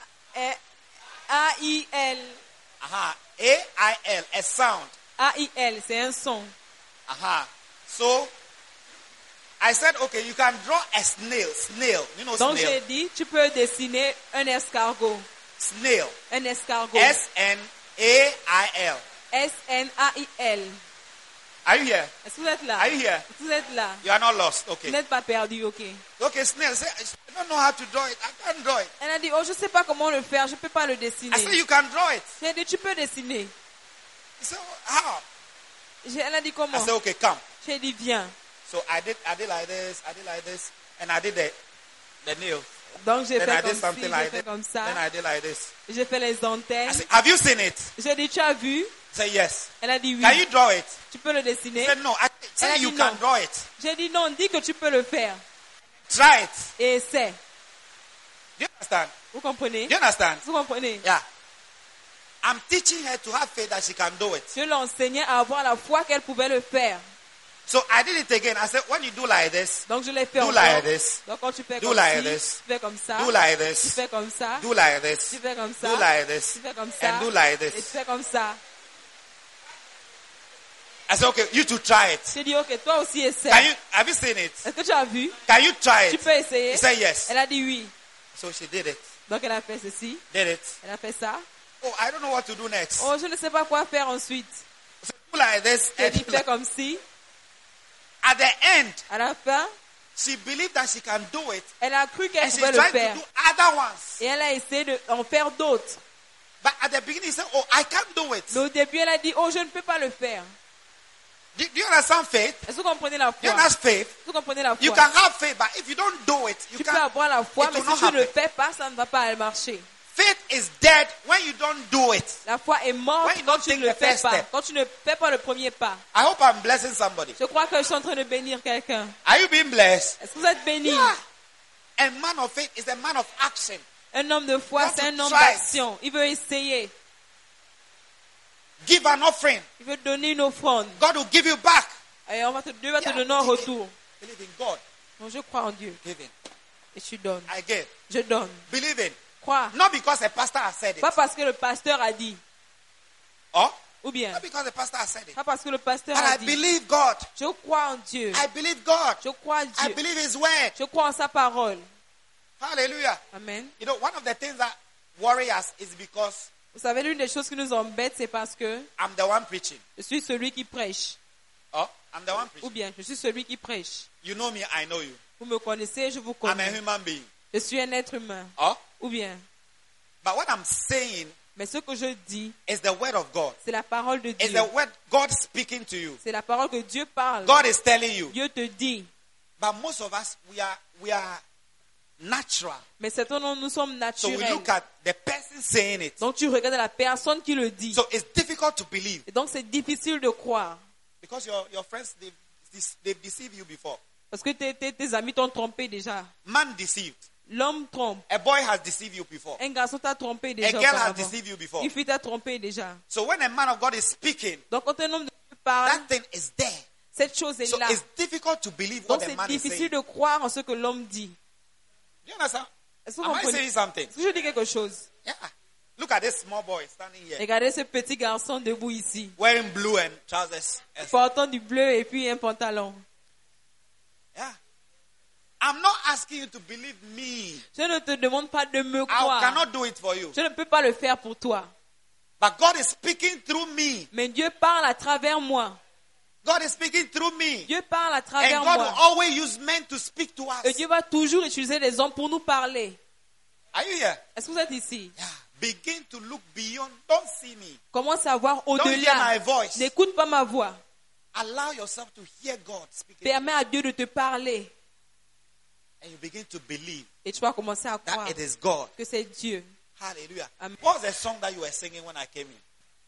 A I L. Aha. A I L. A sound. A I L, c'est un son. Aha. So, I said, okay, you can draw a snail. Snail. You know Donc snail? j'ai dit, tu peux dessiner un escargot. Snail. Un escargot. S N A I L. S N A I L. Are you here? Est-ce que vous êtes là? Are you here? Vous êtes là. You are not lost. Vous Okay. n'êtes pas perdu, ok. Okay, snail. Say, I don't know how to draw it. I can't draw it. Elle a dit, oh, je ne sais pas comment le faire, je ne peux pas le I dessiner. said, you can draw it. J'ai dit, tu peux dessiner. He said, how? J'ai- Elle a dit, I comment? said, okay, come. J'ai dit, viens. So I did, I did like this, I did like this, and I did the, the nail. Donc j'ai Then I fait did comme ci, something j'ai like fait that. comme Then ça. I did like this. J'ai fait les I antennes. said, have you seen it? J'ai dit, tu as vu? Say yes. Elle a dit oui. Can you draw it? Tu peux le He dessiner? said no. I Elle a said dit you non. can draw it. J'ai dit non, dis que tu peux le faire. Try it. Et essaie. Do you understand? Vous comprenez? Do you understand? Vous comprenez? Yeah. I'm teaching her to have faith that she can do it. Je l'enseignais à avoir la foi qu'elle pouvait le faire. So I did it again. I said, when you do like this, Donc je l'ai fait do encore. like this, Donc quand tu fais Do comme like ci, this. tu fais comme ça. do like Tu this, fais comme ça. do like this, Tu fais comme ça. do like this, Tu fais comme ça. and do like Et tu this. fais comme ça. I said, okay, you to try it. J'ai dit, ok, toi aussi essaie. Can you, have you seen it? Est-ce que tu as vu? Can you try Tu it? peux essayer? He said yes. Elle a dit oui. So she did it. Donc elle a fait ceci, Did it. elle a fait ça. Oh, I don't know what to do next. Oh, je ne sais pas quoi faire ensuite. So do like this. J'ai dit, And fais comme si. at the end, À la fin, she believed that she can do it. elle a cru qu'elle And she pouvait le tried to faire. do other ones. Et elle a essayé d'en faire d'autres. But at the beginning, she said, oh, I can't do it. Mais au début, elle a dit, oh, je ne peux pas le faire. Do, do you understand faith? Est-ce que vous comprenez la Do you foi? understand faith? Est-ce que vous comprenez la You foi? can have faith, but if you don't do it, you Tu peux can't. avoir la foi, it mais will si not tu ne le happen. fais pas, ça ne va pas marcher. Faith is dead when you don't do it. La foi est morte When you quand don't tu take ne le the fais first pas. step. Quand tu ne fais pas le premier pas. I hope I'm blessing somebody. Je crois que je suis en train de bénir quelqu'un. Are you being blessed? Est-ce que vous êtes bénis? Yeah. A man of faith is a man of action. Un homme de foi, You have c'est to un homme try. d'action. Il veut essayer. Give an offering. Il veut donner une offrande. God will give you back. Et on va te, Dieu va te Yeah, donner en take it. retour. Believe in God. Donc je crois en Dieu. Give in. Et je donne. I give. Je donne. Believe in. Crois. Not because a pastor has said it. Pas parce que le pasteur a dit. Or Ou bien. not because the pastor has said it. Pas parce que le pasteur But a I dit. believe God. Je crois en Dieu. I believe God. Je crois en I Dieu. believe His word. Je crois en sa parole. Hallelujah. Amen. You know, one of the things that worry us is because Vous savez, l'une des choses qui nous embête, c'est parce que I'm the one preaching. je suis celui qui prêche. Or I'm the one Ou preaching. bien, je suis celui qui prêche. You know me, I know you. Vous me connaissez, je vous I'm a connais. human being. Je suis un être humain. Or, Ou bien. but what I'm saying Mais ce que je dis, is the word of God. c'est la parole de It's Dieu. the word God speaking to you. C'est la parole que Dieu parle. God is telling you. Dieu te dit. But most of us, we are we are natural. Mais certains d'entre nous sommes So we naturels. look at the person saying it. Donc tu regardes la personne qui le dit. So it's difficult to believe Et donc c'est difficile de croire. because your, your friends, they've, they've deceived you before. Parce que tes, tes, tes amis t'ont trompé déjà. Man deceived. L'homme trompe. A boy has deceived you before. Un garçon t'a trompé A déjà. girl has auparavant. deceived you before. Une fille t'a trompé déjà. So when a man of God is speaking, Donc quand un homme de Dieu parle, that thing is there. cette chose est So là. it's difficult to believe what Donc the c'est man is difficile saying. de croire en ce que l'homme dit. Do you understand? Est-ce que vous Am I comprenez? saying something? Est-ce que je dis quelque chose? Yeah. Look at this small boy standing here, Regardez ce petit garçon debout ici. wearing blue and trousers. Portant du bleu et puis un pantalon. Yeah. I'm not asking you to believe me. Je ne te demande pas de me I croire. cannot do it for you. Je ne peux pas le faire pour toi. But God is speaking through me. Mais Dieu parle à travers moi. God is speaking through me. Dieu parle à And travers God will moi. always use men to speak to Et us. Dieu va toujours utiliser les hommes pour nous parler. Are you here? Est-ce que vous êtes ici? Yeah. Begin to look beyond. Don't see me. Commence à voir Don't hear my au-delà. voice. N'écoute pas ma voix. Allow yourself to hear God speaking. Permets à Dieu de te parler. And you begin to believe Et tu vas commencer à croire that it is God. que c'est Dieu. Hallelujah. Amen. What was the song that you were singing when I came in?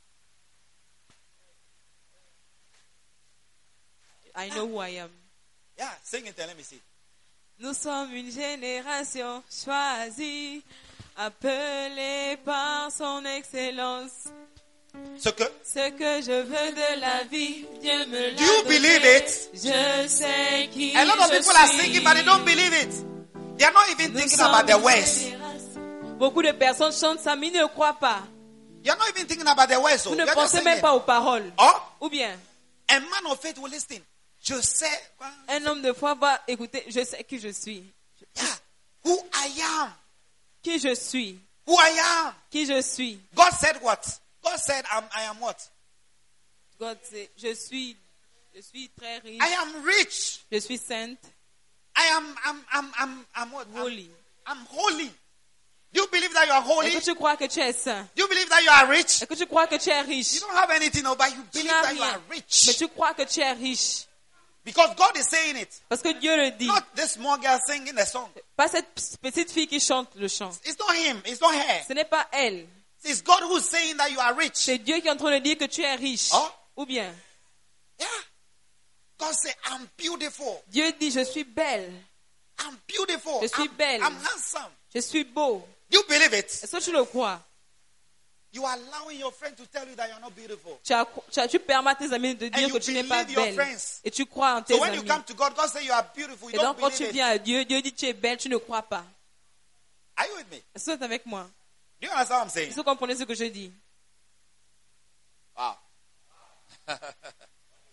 I know who I am. Yeah, sing it and let me see. Nous sommes une génération choisie, appelée par son excellence. So, que, Ce que je veux de la vie, Dieu me l'a do you donné. believe it? Je sais qui A lot of je people are suis. singing, but they don't believe it. They are not even Nous thinking sommes about the une words. génération. Beaucoup de personnes chantent ça, mais ils ne croient pas. You are not even thinking about the words. So Vous you ne are just pensez même singing. pas aux paroles. Or, Ou bien, a man of faith will listen. Je sais, un homme de foi va écouter, je sais qui je suis. yeah, who I am. Qui je suis. Who I am. Qui je suis. God said what? God said I'm, I am what? God sait, je suis, je suis très riche. I am rich. Je suis sainte. I am, I'm, I'm, I'm, I'm what? I'm- Holy. I'm, holy. Do you believe that you are holy? Est-ce que Do tu crois que tu es saint? you believe that you are rich? Est-ce que tu crois que tu es riche? You don't have anything, no, but you Tu believe n'as that you rien. are Mais rich. tu crois que tu es riche. Because God is saying it. Parce que Dieu le dit. Not this small girl singing the song. Pas cette petite fille qui chante le chant. It's not him. It's not her. Ce n'est pas elle. It's God who's saying that you are rich. C'est Dieu qui est en train de dire que tu es riche. Oh. Ou bien, Yeah. God said, I'm beautiful. Dieu dit, je suis belle. I'm beautiful. Je suis I'm, belle. I'm handsome. Je suis beau. Do you believe it? Est-ce que tu le crois? You are allowing your friend to tell you that you're not beautiful. Tu, as- tu, as- tu permets à tes amis de dire you que tu n'es pas believe your belle. friends. Et tu crois en tes So when you amis. come to God, God says you are beautiful. You Et don't donc quand tu believe it. viens à Dieu, Dieu dit tu es belle, tu ne crois pas. Are you with me? Est-ce que tu es avec moi? Do you understand what I'm saying? Est-ce que vous comprenez ce que je dis? Wow.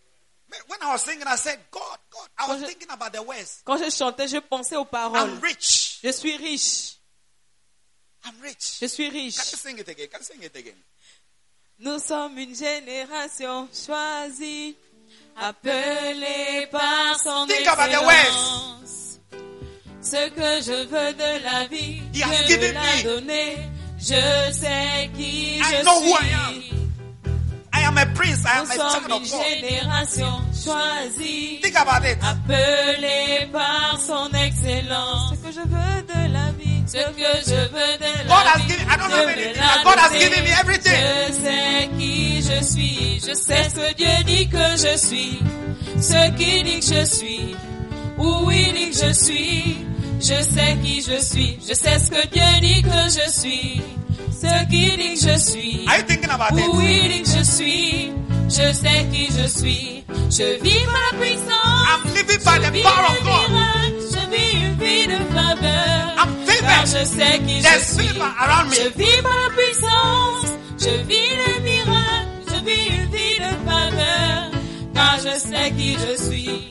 When I was singing, I said, God, God. I was Quand je- thinking about the words. Quand je chantais, je pensais aux paroles. I'm rich. Je suis riche. I'm rich. Je suis Can you riche. sing it again? Can you sing it again? Nous sommes une génération choisie, appelée par son Think about the excellence. Ce que je veux de la vie, He has Dieu given me l'a me. donné. Je sais qui I je know who I suis. I am a prince. I am Nous a sommes child une of God. génération choisie, Think about it. appelée par son excellence. Ce que je veux de la vie, ce que je veux de God la has vie, given, I don't Dieu have me anything. l'a God has donné. given me everything. Je sais qui je suis, je sais ce que Dieu dit que je suis, ce qu'il dit que je suis, où il dit que je suis, je sais qui je suis, je sais ce que Dieu dit que je suis, ce qu'il dit que je suis, Are you thinking about it? où il dit que je suis, je sais qui je suis, je vis par la puissance, I'm living by je the vis power des of God. miracles, je vis une vie de faveur, I'm favored. car je sais qui je There's suis. favor around Je me. vis par la puissance, je vis les miracles, je vis une vie de faveur, car je sais qui je suis.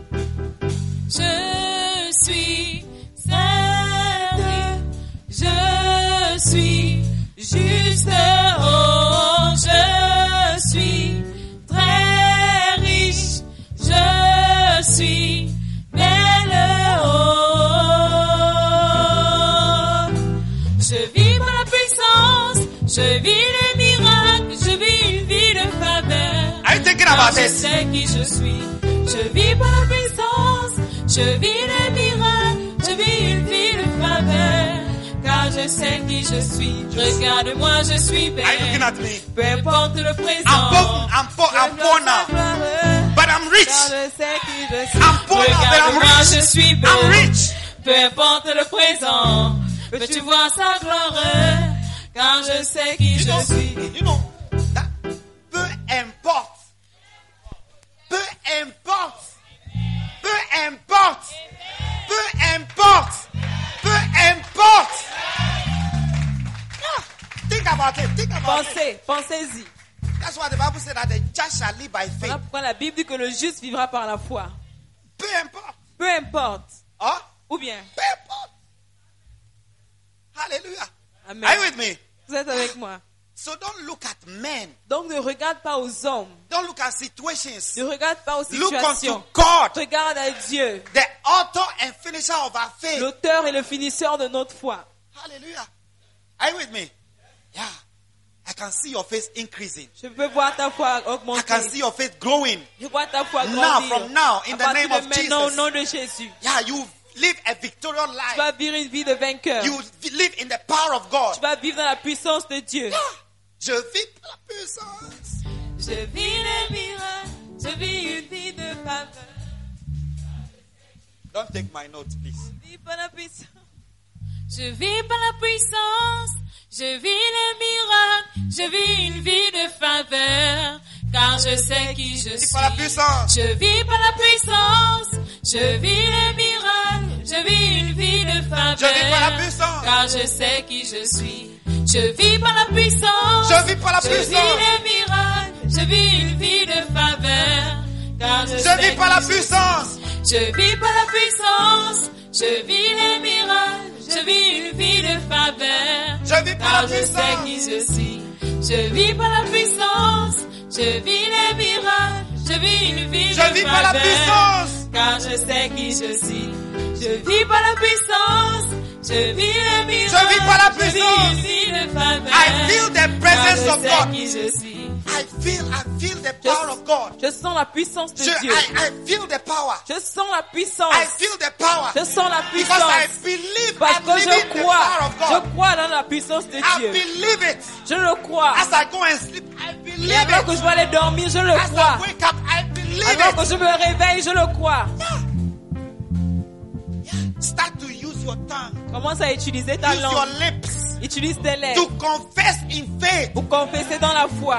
Je suis sainte, je suis juste, oh, je suis très riche, je suis belle, oh. Je vis par la puissance, je vis les miracles, je vis une vie de faveur. Are you thinking Car about je it? sais qui je suis. Je vis par la puissance, je vis les miracles, je vis une vie de faveur. Car je sais qui je suis. Regarde-moi, je suis Are you looking belle. at me? Peu importe le présent. I'm poor, I'm poor, je I'm poor dois now. savoir, But I'm car rich. je sais qui je suis. I'm poor now, but I'm Regarde-moi, rich. je suis belle. I'm rich. Peu importe le présent, peux-tu voir sa gloire, car je sais qui You je know, suis. you know that peu importe, peu importe, peu importe, peu importe, peu importe. Yeah, think about it. Think about it. Pensez, pensez-y. That's why the Bible said that the just shall live by faith. Voilà pourquoi la Bible dit que le juste vivra par la foi. Peu importe. Peu importe. Huh? Ou bien. Peu importe. Hallelujah. Amen. Are you with me? Vous êtes avec moi. So don't look at men. Donc ne regarde pas aux hommes. Don't look at situations. Ne regarde pas aux Look situations. unto God, Regarde à Dieu, the author and finisher of our faith. l'auteur et le finisseur de notre foi. Hallelujah. Are you with me? Yeah. I can see your face increasing. Je peux voir ta foi I can augmenter. see your faith growing. Je vois ta foi Now, grandir. from now, in À the partir name de of maintenant, au Jesus. nom de Jésus. Yeah, you live a victorious Tu life. vas vivre une vie de vainqueur. You live in the power of God. Tu vas vivre dans la puissance de Dieu. Yeah. Je vis par la puissance. Je vis les miracles. Je vis une vie de faveur. Don't take my notes, please. Je vis par la puissance. Je vis par la puissance. Je vis les miracles. Je vis une vie de faveur. Car je sais qui je Vis suis. par la puissance. Je vis par la puissance. Je vis les miracles. Je vis une vie de faveur. Je vis par la puissance. Car je sais qui je suis. Je vis par la puissance. Je vis par la Je puissance. vis les miracles. Je vis une vie de faveur. Car je, Je sais vis par qui la je puissance. suis. Je vis par la puissance. Je vis les miracles. Je vis une vie de faveur. Je vis par Car la je sais qui puissance. je suis. Je vis par la puissance. Je vis les miracles. Je vis une vie Je de vis par la faveur. puissance. Car je sais qui je suis. Je vis par la puissance. Je vis les miracles. Je vis par la Je vis puissance. une vie de faveur. I feel the Car presence je of sais God. qui je suis. I feel, I feel the power of God. Je sens la puissance de Je, Dieu. I, I feel the power. Je sens la puissance. I feel the power. Je sens la Because I puissance. believe Parce I'm que living je the crois. power of Je God. crois dans la puissance de I Dieu. believe it. Je le crois. As I go and sleep, I Et believe alors que je it. vais aller dormir, je le As crois. I wake up, I believe Alors que it. je me réveille, je le crois. Start to use your tongue. Commence à utiliser ta Use your langue. lips Utilise tes to lèvres confess in faith. pour confesser dans la foi.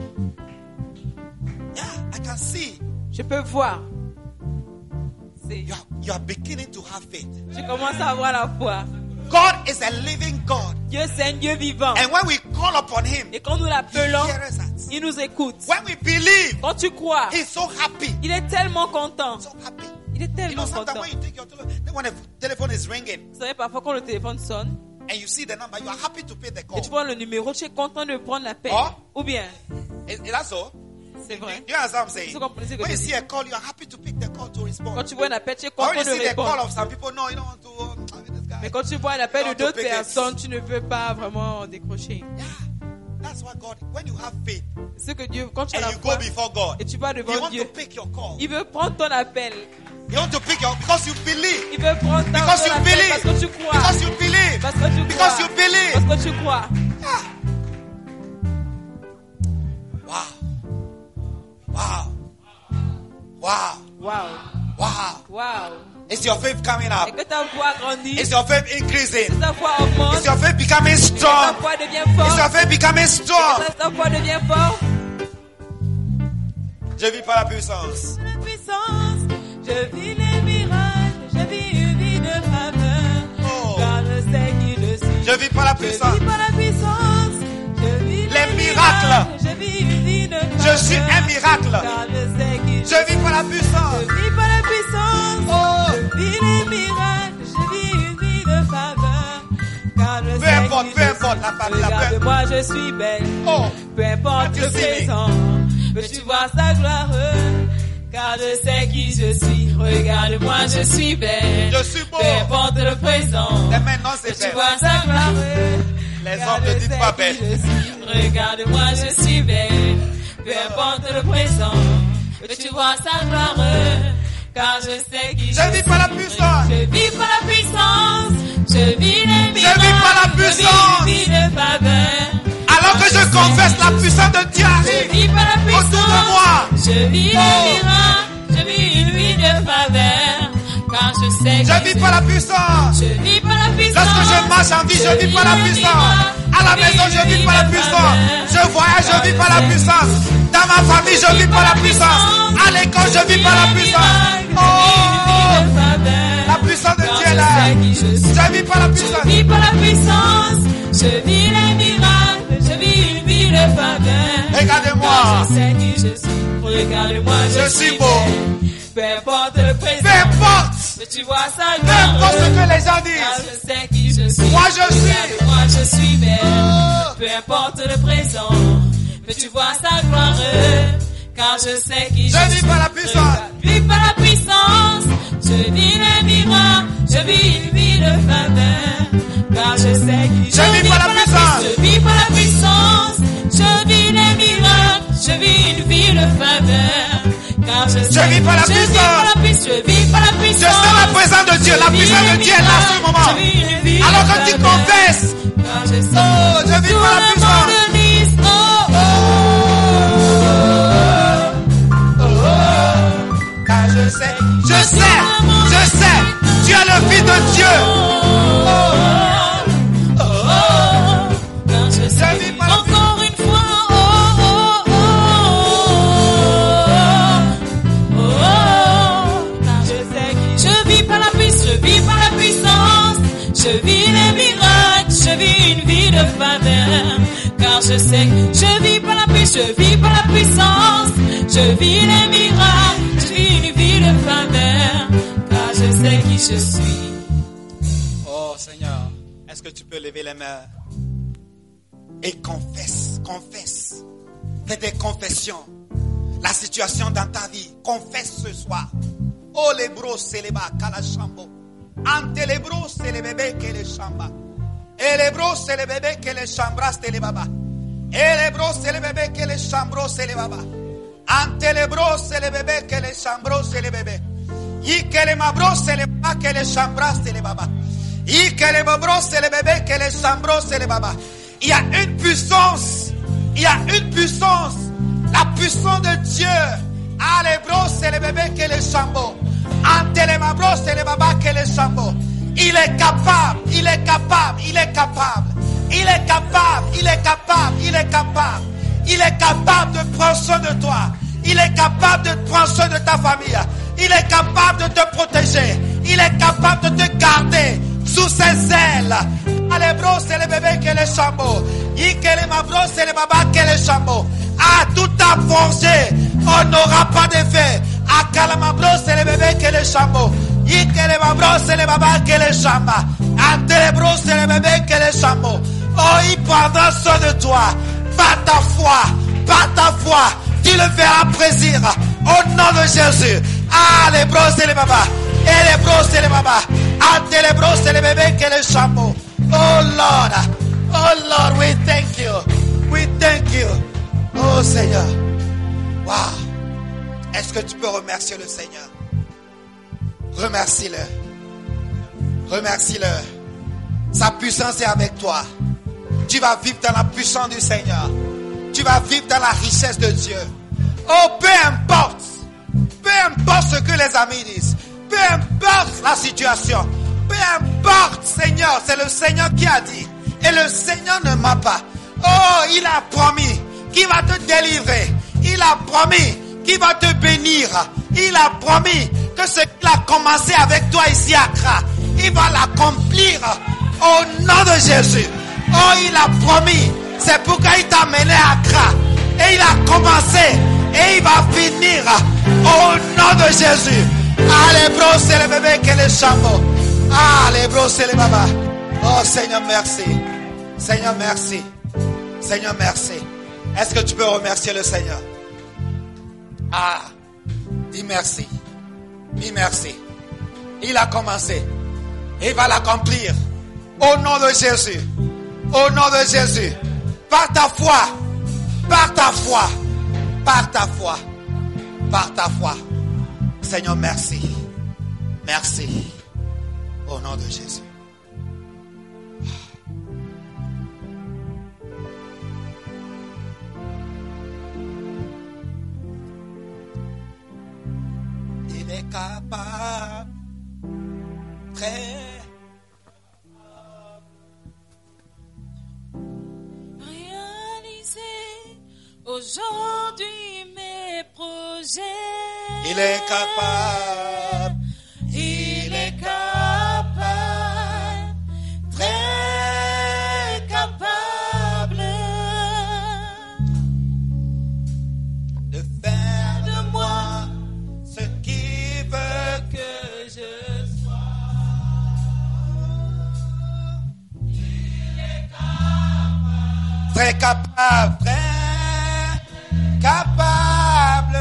Yeah, I can see. Je peux voir. C'est- You are, you are beginning to have faith. Je commence à avoir la foi. God is a living God. Dieu, c'est un Dieu vivant. And when we call upon Him, Et quand nous He l'appelons, hears us. Il nous écoute. When we believe, Quand tu crois, He's so happy. il est tellement content. So happy. Il est You tellement know, sometimes content. when you take your telephone, then when the telephone is ringing Vous savez, parfois quand le téléphone sonne and you see the number, you are happy to pay the et call. tu vois le numéro, tu es content de prendre l'appel. Oh. Ou bien, Is, is that so? c'est vrai. Do you understand what I'm saying? Vous comprenez ce que When you je see dis? a call, you are happy to pick the call to respond. Quand tu vois un appel, tu es Or when content you de see the call répondre. of some people, no, you don't want to. Uh, I mean, this guy. Mais quand tu vois un appel de You want to d'autres pick it. personnes, tu ne veux pas vraiment décrocher. Yeah, that's why God. When you have faith Ce que Dieu, quand tu as and la you go foi before God, et tu vas you devant want Dieu, to pick your call. il veut prendre ton appel. You want to pick your because you believe. Il veut prendre ton, Because ton you appel believe. parce que tu crois. Because you believe. Parce que tu Because crois. you believe. Parce que tu crois. Wow. Wow. Wow. Wow. Wow. Wow. Is your faith coming Et up? que ta foi grandit, Is your faith increasing? que ta foi augmente, Is your faith becoming que ta strong? foi devient Is your forte, faith becoming que strong? ta- ta foi devient forte. Je vis par la puissance. La puissance, je vis les miracles, je vis une vie de faveur. Oh. Car je sais qui je suis. Je vis par la Je puissance. vis par la puissance, je vis Les miracles. je vis une vie de faveur. Je suis un miracle. Car je sais qui je Je vis par la puissance. Je vis par la puissance, Oh. je vis les miracles, je vis une vie de faveur. Car je Peu sais importe, qui peu je importe suis. la famille, la peu- Regarde-moi, je suis belle. Oh. Peu importe Quand le tu sais, présent, veux-tu voir sa gloire? Car je sais qui je suis. Regarde-moi, je suis belle. Je suis beau. Peu importe le présent, Et maintenant c'est veux-tu fait. voir sa gloire? Les Car hommes ne je disent sais pas qui belle. je suis. Regarde-moi, je suis belle. Peu importe le présent, veux-tu voir sa gloire? Car je sais qui je, Je vis par la puissance. Je vis par la puissance. Je vis les miracles. vis par la puissance. Je vis une vie de faveur. Alors que je confesse la puissance de Dieu Je arrive vis par la puissance. autour de moi. Je vis les Oh. miracles. Je vis une vie de faveur. Car je sais Je qui vis par la puissance. Je vis par la puissance. Lorsque je marche en vie, je vis par la puissance. À la maison, je vis par la puissance. Je voyage, je vis par la puissance. Dans ma famille, je vis par la puissance. À l'école, je vis par la puissance. Oh, la puissance de Dieu est là. Je vis par la Je puissance. vis par la puissance, je vis les miracles, je vis une vie de faveur. Regardez-moi. Car je sais qui je suis. Regardez-moi, je, Je suis beau. Peu importe le présent, Peu importe. mais tu vois ça, Peu importe ce que les gens car disent. je sais qui je suis. Moi, je suis. Regarde-moi, je suis belle. Oh. Peu importe le présent, mais tu vois sa gloire. Car je sais qui je, Je suis. vis par la puissance. Je vis par la puissance, je vis les miracles, je vis une vie de faveur. Car je sais qui Je vis par la puissance. Je vis par la puissance, je vis les miracles, je vis une vie de faveur. Car je sais vis par la je vis puissance. par la puissance, je vis par la Je puissance. sens la présence de Dieu. La puissance de Dieu est là en ce moment. Je vis une vie Alors de que tu faveur. confesses, Car je sais oh, je vis tout par la le puissance. monde dit, oh, Car je sais, je sais, je sais, tu es le Fils de Dieu. oh, oh. Car je sais Je vis par la encore une fois, oh, oh, oh, oh, oh. Car je sais qui je vis par la puissance, je vis par la puissance, je vis les miracles, je vis une vie de faveur. Car je sais, je vis par la puissance, je vis par la puissance, je vis les miracles, je vis une vie de faveur. Car je sais qui je suis. Oh Seigneur, est-ce que tu peux lever les mains et confesse, confesse. Fais des confessions. La situation dans ta vie, confesse ce soir. Oh les bros, c'est les bas, kalachambo. Ante les bros, c'est les bébés qui les chamba. Et les bros, c'est les bébés qui les chambras, c'est les babas. Et les bros, c'est les bébés qui les chambros, c'est les babas. Ante les bros, c'est les bébés qui les chambros, c'est les bébés. Y que les mabros, c'est les babas qui les chambras, c'est les babas. Y que les mabros, c'est les bébés qui les chambros, c'est les babas. Il y a une puissance. Il y a une puissance. La puissance de Dieu. Ah, les bros, c'est les bébés qui les chambos. Ante les mabros, c'est les babas qui les chambos. Il est capable, il est capable, il est capable. Il est capable, il est capable, il est capable. Il est capable de prendre soin de toi. Il est capable de prendre soin de ta famille. Il est capable de te protéger. Il est capable de te garder sous ses ailes. Ah, les bros, c'est les bébés qui les chambos. Y que les mabros, c'est les babas qui les chambos. Ah, tout a forgé. On n'aura pas d'effet. Ah, calamabro, c'est le bébé qui est le chameau. Y que le babro, c'est le baba qui est le chamba. Ah, telebro, c'est le bébé qui est le chameau. Oh, il prendra soin de toi. Par ta foi, par ta foi, tu le feras plaisir. Au nom de Jésus. Ah, les bros, c'est les babas. Et les bros, c'est les babas. Ah, les bros, c'est les bébés qui est le chameau. Oh Lord. Oh Lord, we thank you. We thank you. Oh Seigneur. Wow. Est-ce que tu peux remercier le Seigneur? Remercie-le. Remercie-le. Sa puissance est avec toi. Tu vas vivre dans la puissance du Seigneur. Tu vas vivre dans la richesse de Dieu. Oh, peu importe. Peu importe ce que les amis disent. Peu importe la situation. Peu importe, Seigneur. C'est le Seigneur qui a dit. Et le Seigneur ne m'a pas. Oh, il a promis qu'il va te délivrer. Il a promis qu'il va te bénir. Il a promis que ce qu'il a commencé avec toi ici à Accra, il va l'accomplir au nom de Jésus. Oh, il a promis. C'est pourquoi il t'a mené à Accra. Et il a commencé. Et il va finir au nom de Jésus. Ah, les bros, c'est le bébé qui est le chameau. Ah, les bros, c'est les babas. Oh, Seigneur, merci. Seigneur, merci. Seigneur, merci. Est-ce que tu peux remercier le Seigneur? Ah, dis merci. Dis merci. Il a commencé. Il va l'accomplir. Au nom de Jésus. Au nom de Jésus. Par ta foi. Par ta foi. Par ta foi. Par ta foi. Seigneur, merci. Merci. Au nom de Jésus. Il est capable. Très. Aujourd'hui mes projets. Il est capable. Il est capable. Très capable. De faire de moi ce qu'il veut que je sois. Il est capable. Très capable. Très capable,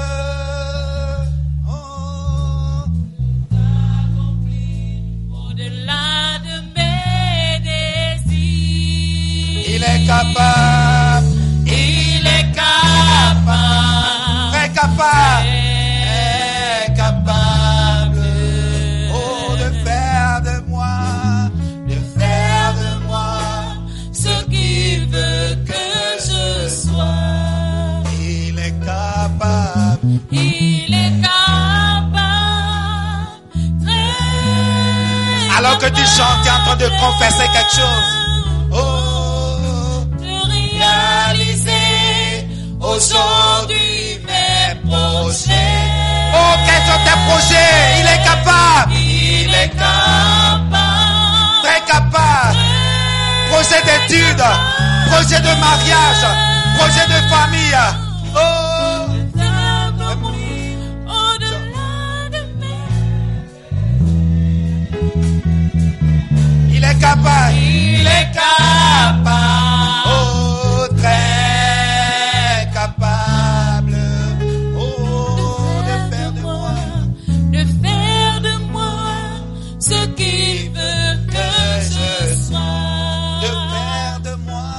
oh, d'accomplir au-delà de mes désirs. Il est capable, il est capable, très capable, très capable, oh, de faire de moi, de faire de moi ce qu'il veut que je sois. Il est capable, très alors que tu chantes, tu es en train de confesser quelque chose. Oh, de réaliser aujourd'hui mes projets. Oh, quels sont tes projets? Il est capable. Il est capable, très capable. Projet d'études, projet de mariage, projet de famille. Oh. Il est capable. Il est capable. Oh, très capable. Oh, de faire de moi. De faire de moi ce qu'il veut que je sois. De faire de moi.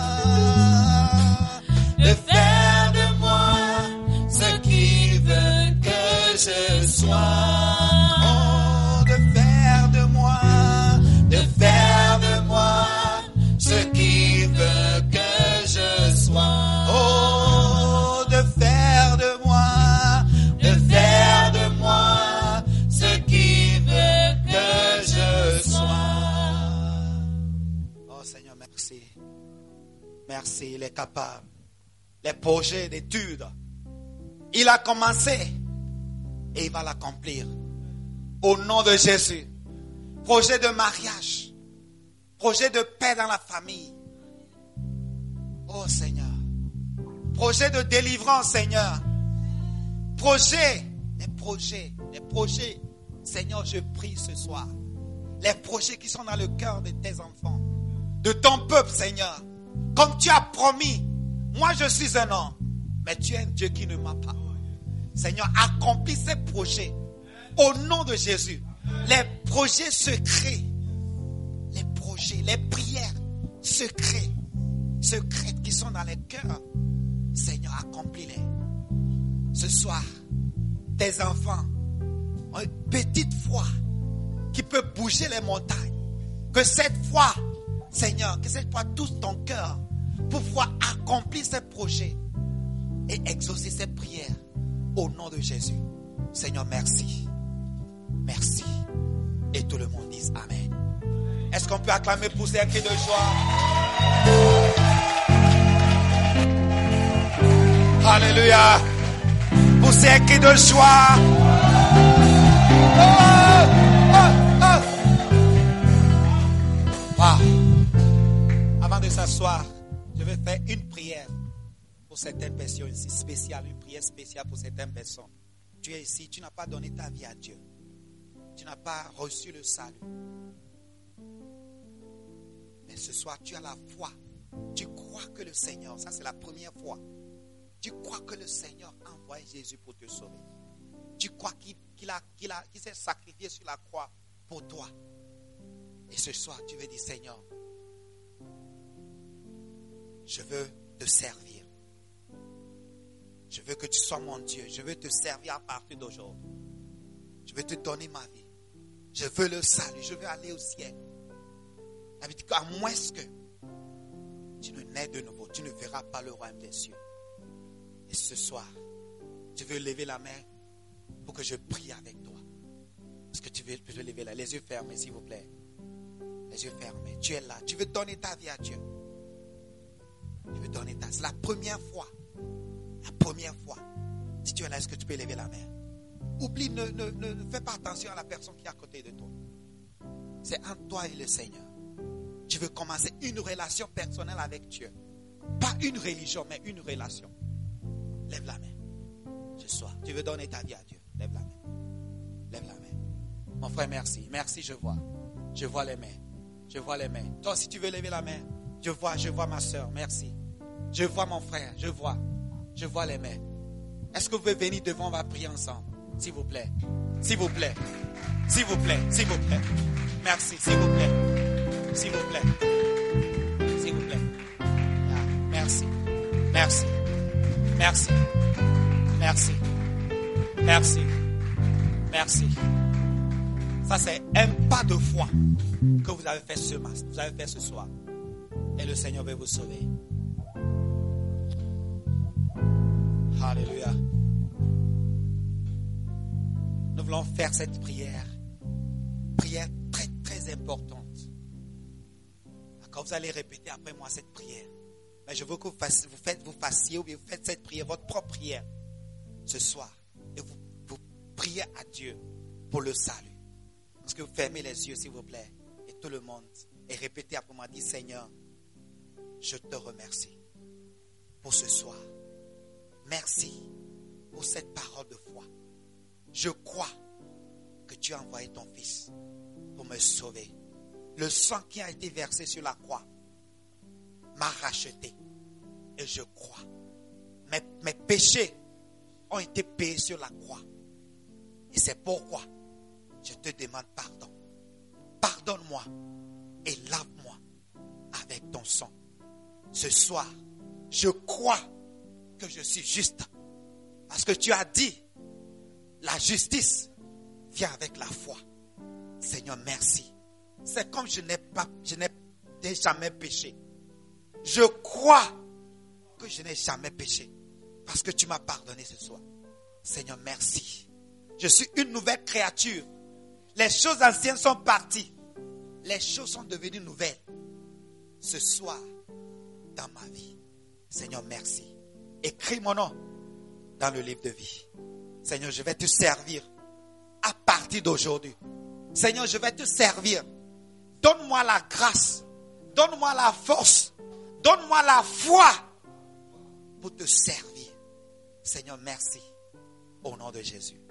De faire de moi ce qu'il veut que je sois. Oh, de faire de moi. De faire de moi ce qu'il veut que je sois. Oh, de faire de moi, de faire de moi ce qu'il veut que je sois. Oh Seigneur, merci. Merci, il est capable. Les projets d'études, il a commencé et il va l'accomplir. Au nom de Jésus. Projet de mariage, projet de paix dans la famille. Oh Seigneur, Projet de délivrance, Seigneur. Projet, les projets, les projets. Seigneur, je prie ce soir. Les projets qui sont dans le cœur de tes enfants, de ton peuple, Seigneur. Comme tu as promis, moi je suis un homme, mais tu es un Dieu qui ne m'a pas. Seigneur, accomplis ces projets au nom de Jésus. Les projets secrets, les projets, les prières secrets, secrètes qui sont dans les cœurs. Seigneur, accomplis-les. Ce soir, tes enfants ont une petite foi qui peut bouger les montagnes. Que cette foi, Seigneur, que cette foi touche ton cœur pour pouvoir accomplir ces projets et exaucer ces prières au nom de Jésus. Seigneur, merci. Merci. Et tout le monde dise Amen. Est-ce qu'on peut acclamer pour ces cris de joie? Alléluia. Pour ces cris de joie. Oh, oh, oh. Wow. Avant de s'asseoir, je vais faire une prière pour certaines personnes ici, spéciale, une prière spéciale pour certaines personnes. Tu es ici, tu n'as pas donné ta vie à Dieu. Tu n'as pas reçu le salut. Mais ce soir, tu as la foi. Tu crois que le Seigneur, ça c'est la première fois. Tu crois que le Seigneur a envoyé Jésus pour te sauver. Tu crois qu'il, qu'il, a, qu'il, a, qu'il s'est sacrifié sur la croix pour toi. Et ce soir, tu veux dire, Seigneur, je veux te servir. Je veux que tu sois mon Dieu. Je veux te servir à partir d'aujourd'hui. Je veux te donner ma vie. Je veux le salut. Je veux aller au ciel. À moins que tu ne nais de nouveau, tu ne verras pas le royaume des cieux. Et ce soir, tu veux lever la main pour que je prie avec toi. Est-ce que tu veux, tu veux lever la, les yeux fermés, s'il vous plaît? Les yeux fermés. Tu es là. Tu veux donner ta vie à Dieu. Tu veux donner ta vie. C'est la première fois. La première fois. Si tu es là, est-ce que tu peux lever la main? Oublie, ne, ne, ne, ne fais pas attention à la personne qui est à côté de toi. C'est entre toi et le Seigneur. Tu veux commencer une relation personnelle avec Dieu. Pas une religion, mais une relation. Lève la main. Ce soir, tu veux donner ta vie à Dieu. Lève la main. Lève la main. Mon frère, merci. Merci, je vois. Je vois les mains. Je vois les mains. Toi, si tu veux lever la main, je vois, je vois ma soeur. Merci. Je vois mon frère. Je vois. Je vois les mains. Est-ce que vous pouvez venir devant, on va prier ensemble? S'il vous plaît. S'il vous plaît. S'il vous plaît. S'il vous plaît. Merci. S'il vous plaît. S'il vous plaît. S'il vous plaît. Merci. Merci. Merci. Merci. Merci. Merci. Ça, c'est un pas de foi que vous avez fait ce matin, vous avez fait ce soir. Et le Seigneur veut vous sauver. Alléluia. Nous voulons faire cette prière. Prière très, très importante. Quand vous allez répéter après moi cette prière, mais je veux que vous fassiez, vous faites, vous fassiez ou bien vous faites cette prière, votre propre prière, ce soir. Et vous, vous priez à Dieu pour le salut. Est-ce que vous fermez les yeux, s'il vous plaît, et tout le monde, et répétez après moi, dis Seigneur, je te remercie pour ce soir. Merci pour cette parole de foi. Je crois que tu as envoyé ton Fils pour me sauver. Le sang qui a été versé sur la croix m'a racheté. Et je crois. Mes, mes péchés ont été payés sur la croix. Et c'est pourquoi je te demande pardon. Pardonne-moi et lave-moi avec ton sang. Ce soir, je crois que je suis juste. Parce que tu as dit, la justice vient avec la foi. Seigneur, merci. C'est comme je n'ai pas, je n'ai jamais péché. Je crois que je n'ai jamais péché. Parce que tu m'as pardonné ce soir. Seigneur, merci. Je suis une nouvelle créature. Les choses anciennes sont parties. Les choses sont devenues nouvelles. Ce soir, dans ma vie. Seigneur, merci. Écris mon nom dans le livre de vie. Seigneur, je vais te servir à partir d'aujourd'hui. Seigneur, je vais te servir. Donne-moi la grâce. Donne-moi la force. Donne-moi la foi pour te servir. Seigneur, merci. Au nom de Jésus.